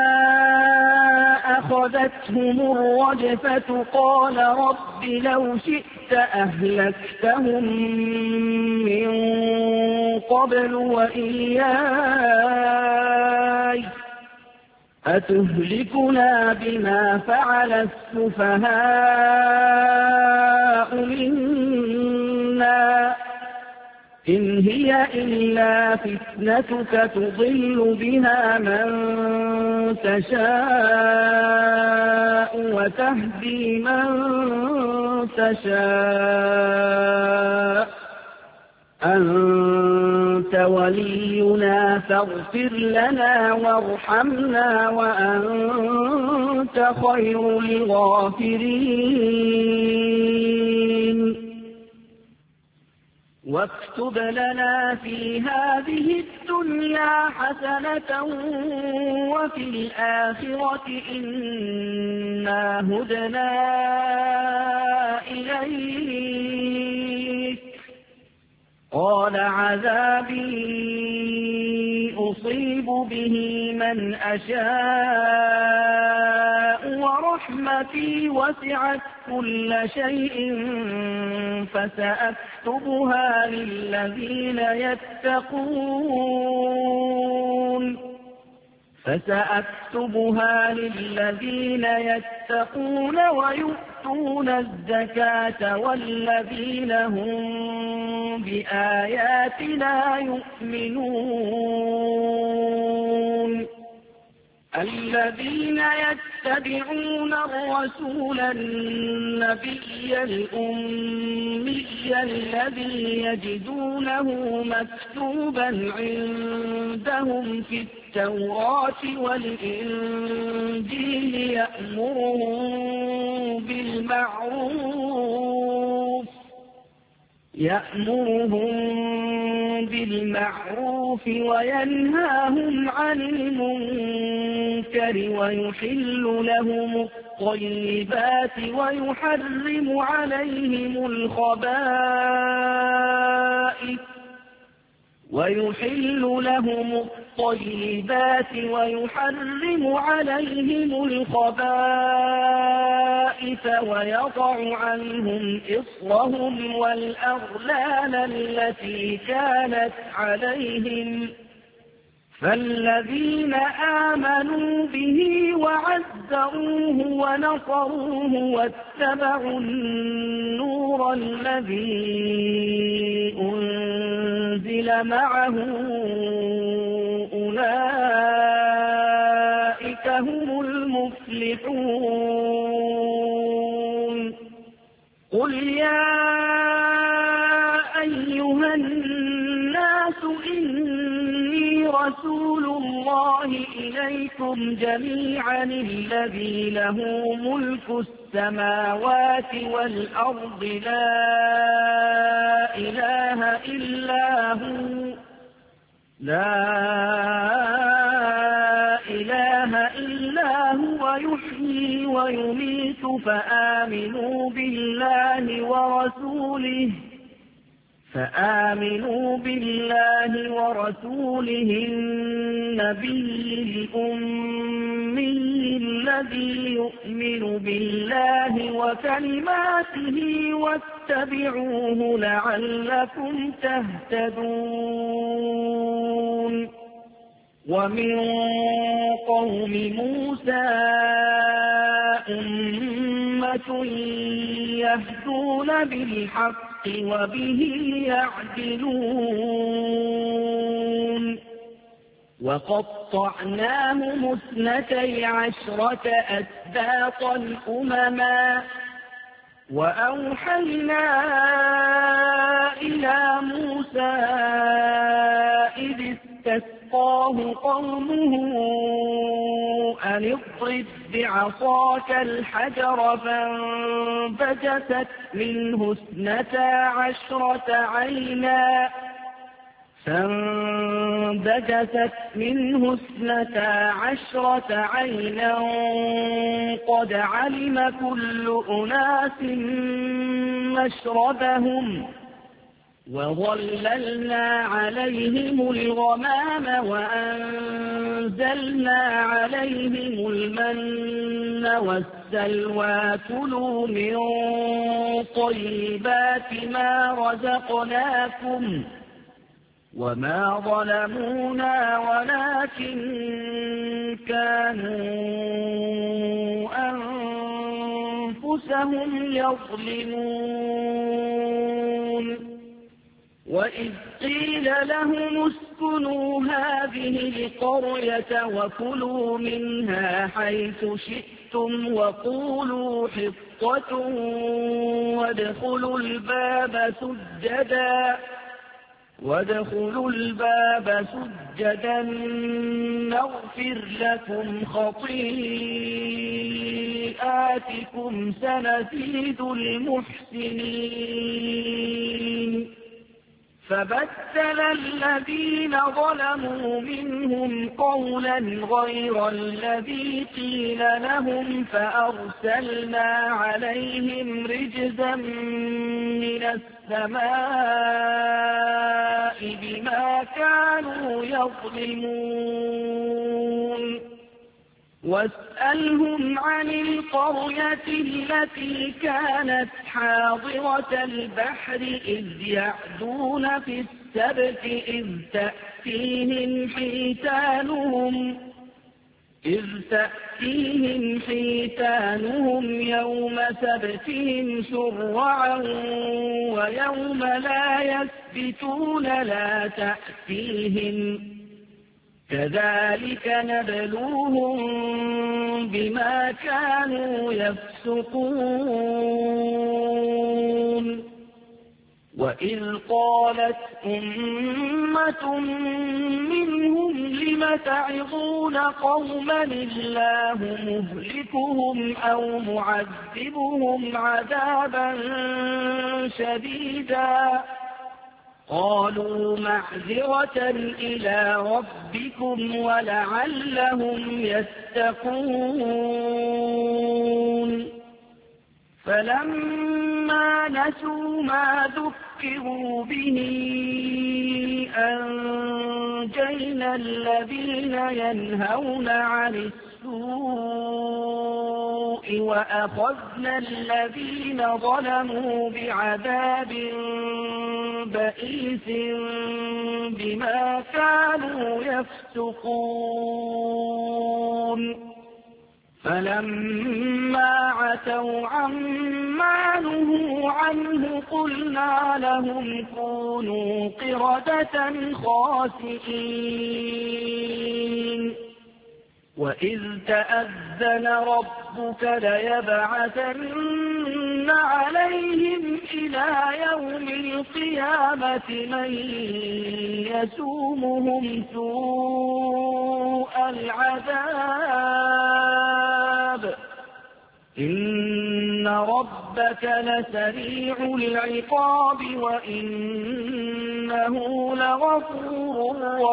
أخذتهم الرجفة قال رب لو شئت أهلكتهم من قبل وإياي أتهلكنا بما فعل السفهاء منا إن هي إلا فتنتك تضل بها من تشاء وتهدي من تشاء أنت ولينا فاغفر لنا وارحمنا وأنت خير الغافرين واكتب لنا في هذه الدنيا حسنة وفي الآخرة إنا هدنا إليك قال عذابي أصيب به من أشاء ورحمتي وسعت كل شيء فسأكتبها للذين يتقون فسأكتبها للذين يتقون ويؤتون الزكاة والذين هم بآياتنا يؤمنون الذين يتبعون الرسول النبي الأمي الذي يجدونه مكتوبا عندهم في التوراة والإنجيل يأمرهم بالمعروف يأمرهم بالمعروف وينهاهم عن المنكر ويحل لهم الطيبات ويحرم عليهم الخبائث ويحل لهم الطيبات ويحرم عليهم الخبائث ويضع عنهم إصرهم والأغلال التي كانت عليهم فالذين آمنوا به وعزروه ونصروه واتبعوا النور الذي أنزل معه أولئك هم المفلحون قل يا أيها الناس إني رسول الله إليكم جميعا الذي له ملك السماوات والأرض لا إله إلا هو لا إله إلا هو يحيي ويميت فآمنوا بالله ورسوله فآمنوا بالله ورسوله النبي الأمي الذي يؤمن بالله وكلماته واتبعوه لعلكم تهتدون ومن قوم موسى أمة يهدون بالحق وبه يعدلون وقطعناهم اثنتي عشرة أسباطا أمما وأوحينا إلى موسى إذ استسقاه قومه أن اضرب بعصاك الحجر فانبجست منه اثنتا عشرة عينا فانبجست منه اثنتا عشرة عينا قد علم كل أناس مشربهم وظللنا عليهم الغمام وأنزلنا عليهم المن والسلوى كلوا من طيبات ما رزقناكم وما ظلمونا ولكن كانوا أنفسهم يظلمون وإذ قيل لهم اسكنوا هذه القرية وكلوا منها حيث شئتم وقولوا حطة وادخلوا الباب سجدا وادخلوا الباب سجدا نغفر لكم خطيئاتكم سنزيد المحسنين فبدل الذين ظلموا منهم قولا غير الذي قيل لهم فأرسلنا عليهم رجزا من السماء بما كانوا يظلمون واسألهم عن القرية التي كانت حاضرة البحر إذ يعدون في السبت إذ تأتيهم حيتانهم إذ تأتيهم حيتانهم يوم سبتهم شرعا ويوم لا يسبتون لا تأتيهم كذلك نبلوهم بما كانوا يفسقون وإذ قالت أمة منهم لم تعظون قوما الله مهلكهم أو معذبهم عذابا شديدا قالوا معذرة إلى ربكم ولعلهم يتقون فلما نسوا ما ذكروا به أنجينا الذين ينهون عن السوء وأخذنا الذين ظلموا بعذاب بئيس بما كانوا يفسقون فلما عتوا عما نهوا عنه قلنا لهم كونوا قردة خاسئين وإذ تأذن ربك ليبعثن عليهم إلى يوم القيامة من يسومهم سوء العذاب إن ربك لسريع العقاب وإنه لغفور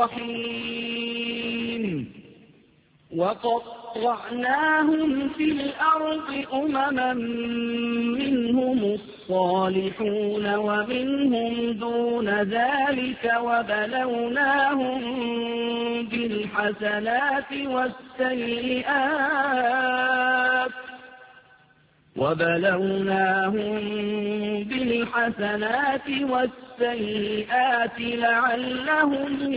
رحيم وقطعناهم في الأرض أمما منهم الصالحون ومنهم دون ذلك وبلوناهم بالحسنات والسيئات وبلوناهم بالحسنات والسيئات لعلهم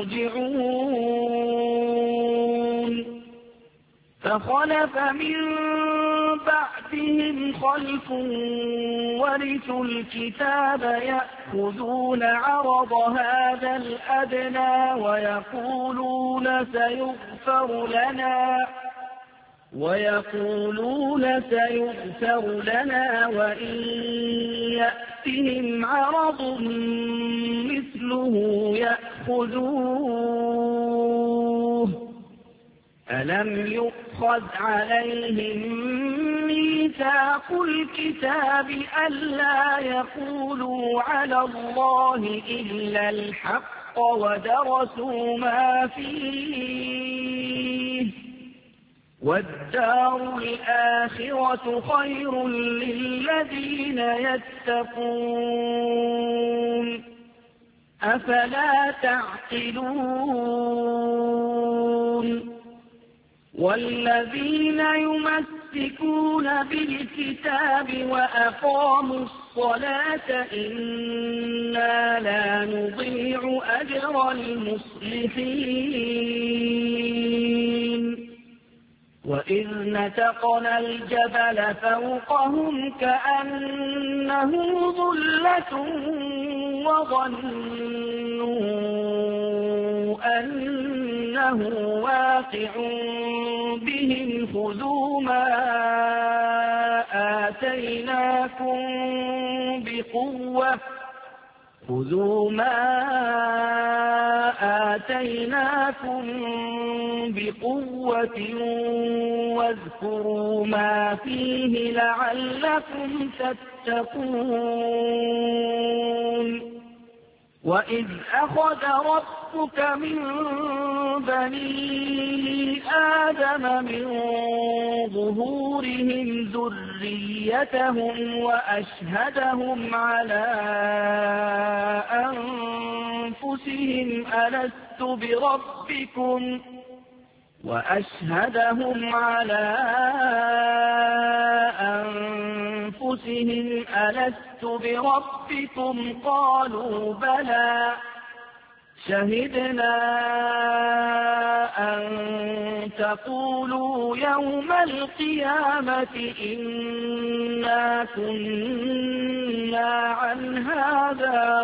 يرجعون فخلف من بعدهم خلف ورثوا الكتاب يأخذون عرض هذا الأدنى ويقولون سيغفر لنا ويقولون سيغفر لنا وإن يأتهم عرض مثله يأخذوه ألم يؤخذ عليهم ميثاق الكتاب ألا يقولوا على الله إلا الحق ودرسوا ما فيه والدار الآخرة خير للذين يتقون أفلا تعقلون والذين يمسكون بالكتاب وأقاموا الصلاة إنا لا نضيع أجر المصلحين وإذ نتقنا الجبل فوقهم كأنه ظلة وظنوا أنه واقع بهم خذوا ما آتيناكم بقوة خذوا ما آتيناكم بقوة واذكروا ما فيه لعلكم تتقون وإذ أخذ ربك من بني آدم من ظهورهم ذريتهم وأشهدهم على أنفسهم ألست بربكم وأشهدهم على أنفسهم ألست بربكم قالوا بلى شهدنا أن تقولوا يوم القيامة إنا كنا عن هذا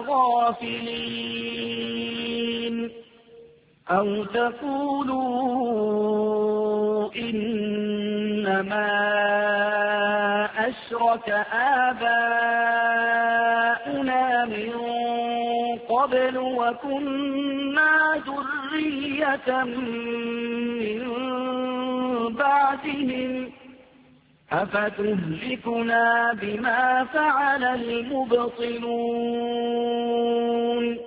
غافلين أو تقولوا إنما أشرك آباؤنا من قبل وكنا ذرية من بعدهم أفتهلكنا بما فعل المبطلون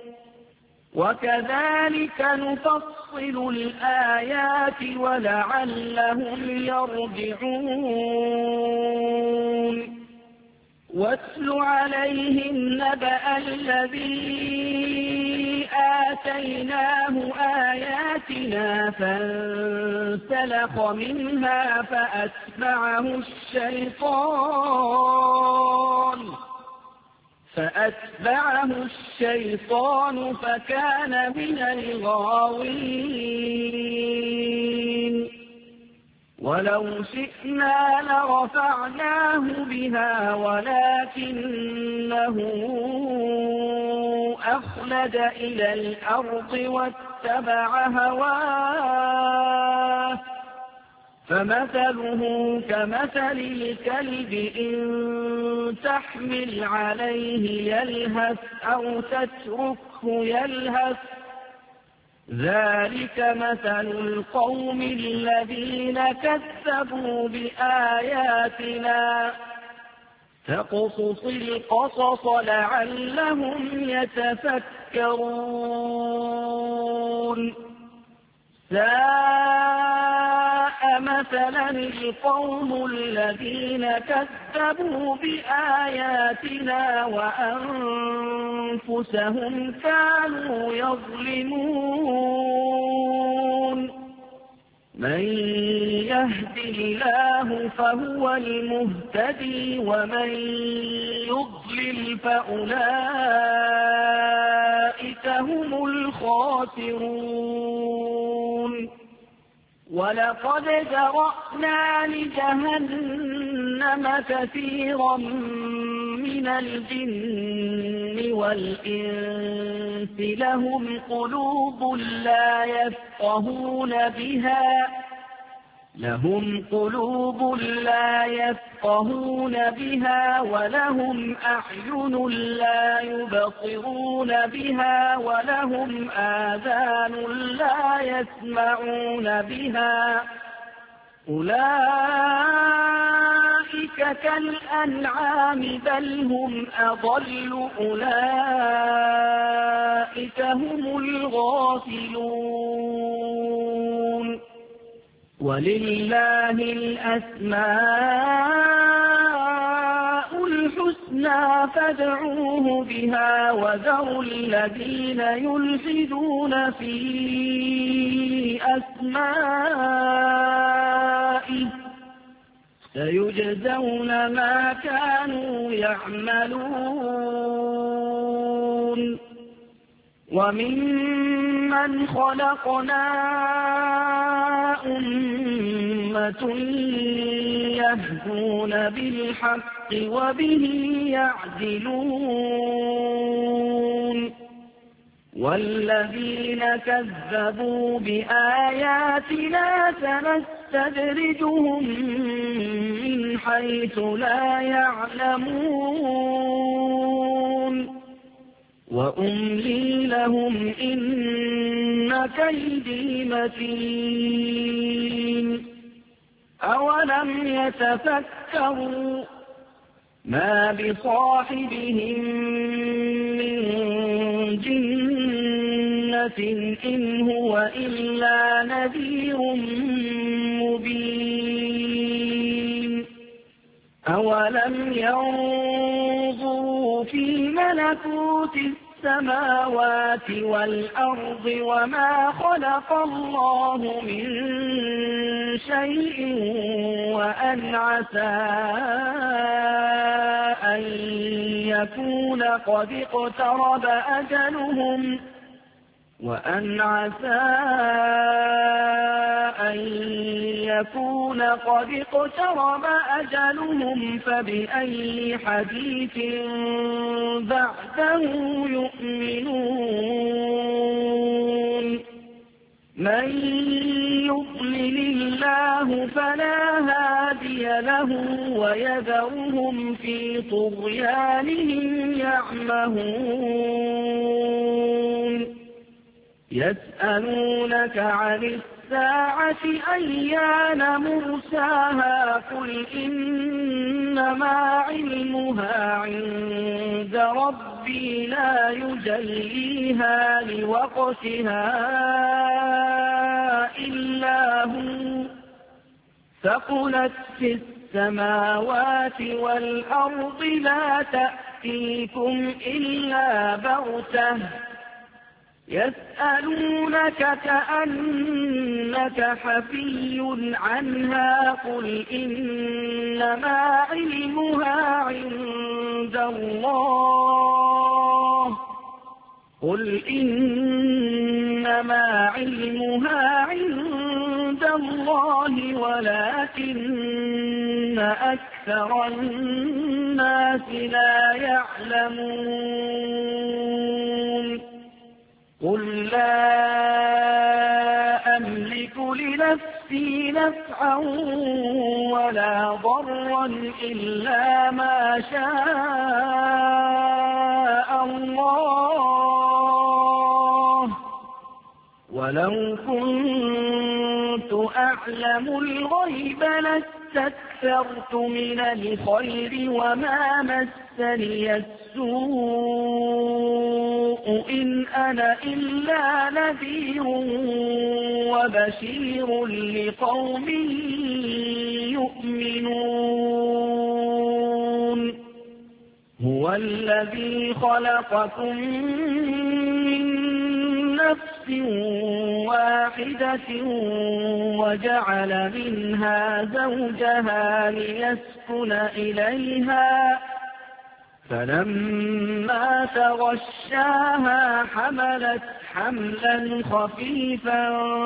وكذلك نفصل الآيات ولعلهم يرجعون واتل عليهم نبأ الذي آتيناه آياتنا فانسلخ منها فأتبعه الشيطان فأتبعه الشيطان فكان من الغاوين ولو شئنا لرفعناه بها ولكنه أخلد إلى الأرض واتبع هواه فمثله كمثل الكلب إن تحمل عليه يلهث أو تتركه يلهث ذلك مثل القوم الذين كذبوا بآياتنا فاقصص القصص لعلهم يتفكرون ساء مثلا القوم الذين كذبوا بآياتنا وأنفسهم كانوا يظلمون من يهد الله فهو المهتدي ومن يضلل فأولئك هم الخاسرون ولقد ذرأنا لجهنم كثيرا من الجن والإنس لهم قلوب لا يفقهون بها لهم قلوب لا يفقهون بها ولهم أعين لا يبصرون بها ولهم آذان لا يسمعون بها أولئك كالأنعام بل هم أضل أولئك هم الغافلون ولله الأسماء الحسنى فادعوه بها وذروا الذين يلحدون في أسمائه سيجزون ما كانوا يعملون وممن خلقنا أمة يهدون بالحق وبه يعدلون والذين كذبوا بآياتنا سنستدرجهم من حيث لا يعلمون وأملي لهم إن كيدي متين أولم يتفكروا ما بصاحبهم من جنة إن هو إلا نذير مبين أولم ينظروا في ملكوت السماوات والأرض وما خلق الله من شيء وأن عسى أن يكون قد اقترب أجلهم وأن عسى أن يكون قد اقترب أجلهم فبأي حديث بعده يؤمنون من يضلل الله فلا هادي له ويذرهم في طغيانهم يعمهون يسألونك عن الساعة أيان مرساها قل إنما علمها عند ربي لا يجليها لوقتها إلا هو ثقلت في السماوات والأرض لا تأتيكم إلا بغتة يسألونك كأنك حفي عنها قل إنما علمها عند الله قل إنما علمها عند الله ولكن أكثر الناس لا يعلمون قل لا أملك لنفسي نفعا ولا ضرا إلا ما شاء الله ولو كنت أعلم الغيب لاستكثرت من الخير وما مسني السوء إن أنا إلا نذير وبشير لقوم يؤمنون هو الذي خلقكم من نفس واحدة وجعل منها زوجها ليسكن إليها فلما تغشاها حملت حملا خفيفا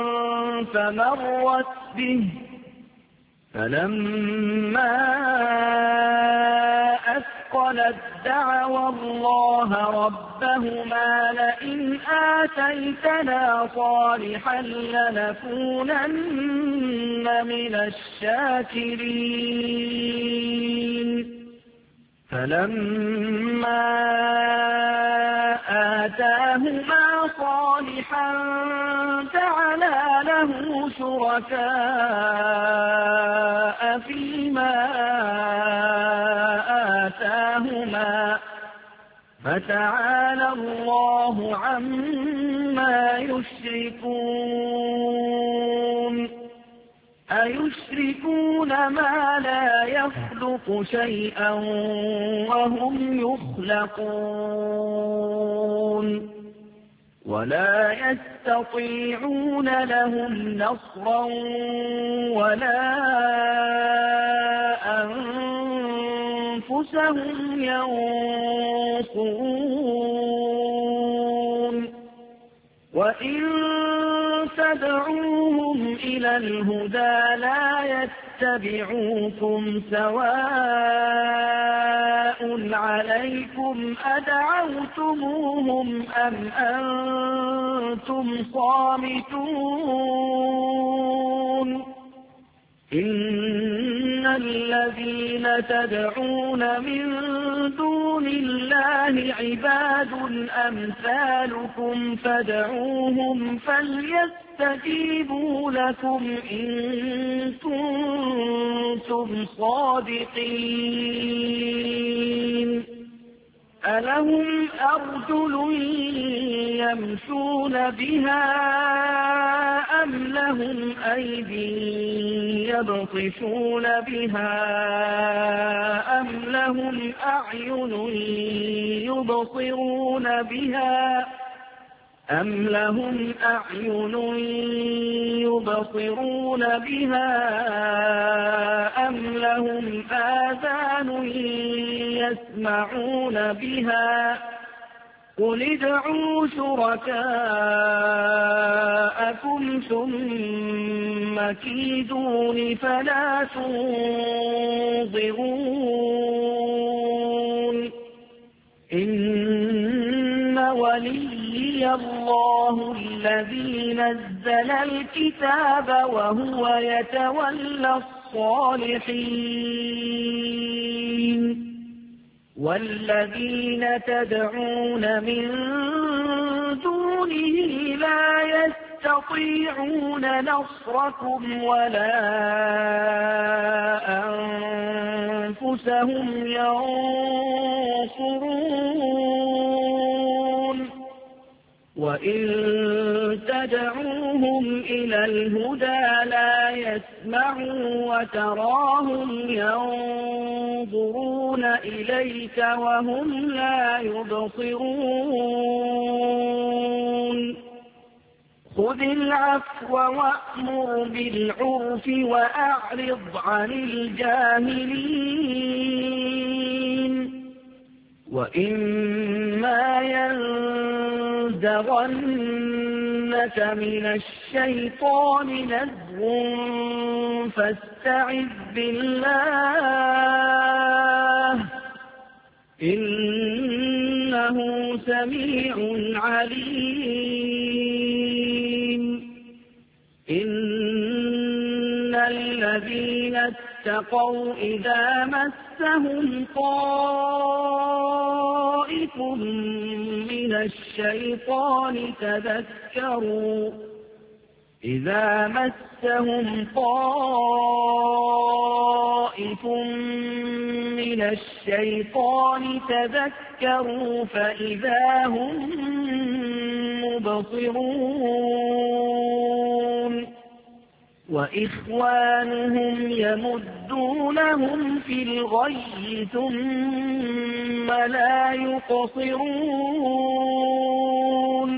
فمرت به فلما أثقلت انطلقت دعوا الله ربهما لئن آتيتنا صالحا لنكونن من الشاكرين فلما آتاهما صالحا جعلا له شركاء فيما آتاهما فتعالى الله عما يشركون أيشركون ما لا يخلق شيئا وهم يخلقون ولا يستطيعون لهم نصرا ولا أنفسهم ينصرون وإن تدعوهم إلى الهدى لا يتبعوكم سواء عليكم أدعوتموهم أم أنتم صامتون إن الذين تدعون من دون الله عباد أمثالكم فادعوهم فليستجيبوا لكم إن كنتم صادقين ألهم أرجل يمشون بها أم لهم أيدي يبطشون بها أم لهم أعين يبصرون بها أم لهم أعين يبصرون بها أم لهم آذان يسمعون بها قل ادعوا شركاءكم ثم كيدون فلا تنظرون إن وليي الله الذي نزل الكتاب وهو يتولى الصالحين والذين تدعون من دونه لا يستطيعون نصركم ولا أنفسهم ينصرون وإن تدعوهم إلى الهدى لا يسمعوا وتراهم ينظرون إليك وهم لا يبصرون خذ العفو وأمر بالعرف وأعرض عن الجاهلين وإما ينزغنك من الشيطان نزغ فاستعذ بالله إنه سميع عليم إن الذين اتقوا إذا مسهم طائف من الشيطان تذكروا إذا مسهم طائف من الشيطان تذكروا فإذا هم مبصرون وإخوانهم يمدونهم في الغي ثم لا يقصرون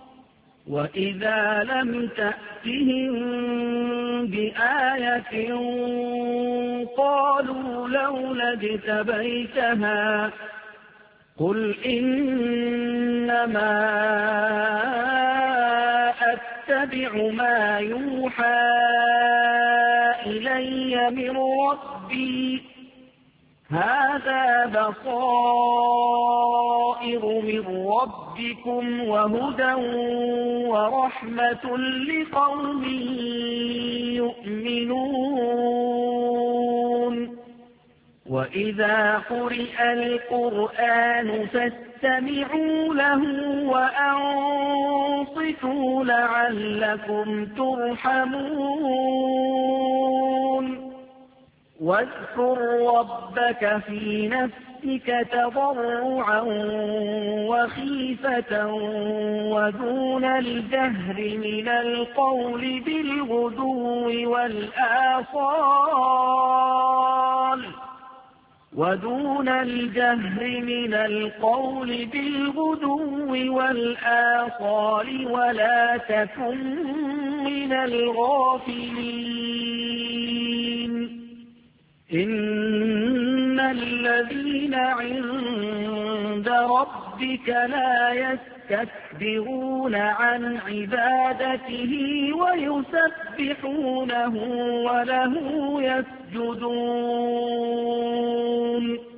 وإذا لم تأتهم بآية قالوا لولا اجتبيتها قل إنما أتبع ما يوحى إلي من ربي هذا بصائر من ربكم وهدى ورحمة لقوم يؤمنون وإذا قرئ القرآن فاستمعوا له وأنصتوا لعلكم ترحمون واذكر ربك في نفسك تضرعا وخيفة ودون الجهر من القول بالغدو والآصال ودون الجهر من القول بالغدو والآصال ولا تكن من الغافلين إن الذين عند ربك لا يستكبرون عن عبادته ويسبحونه وله يسجدون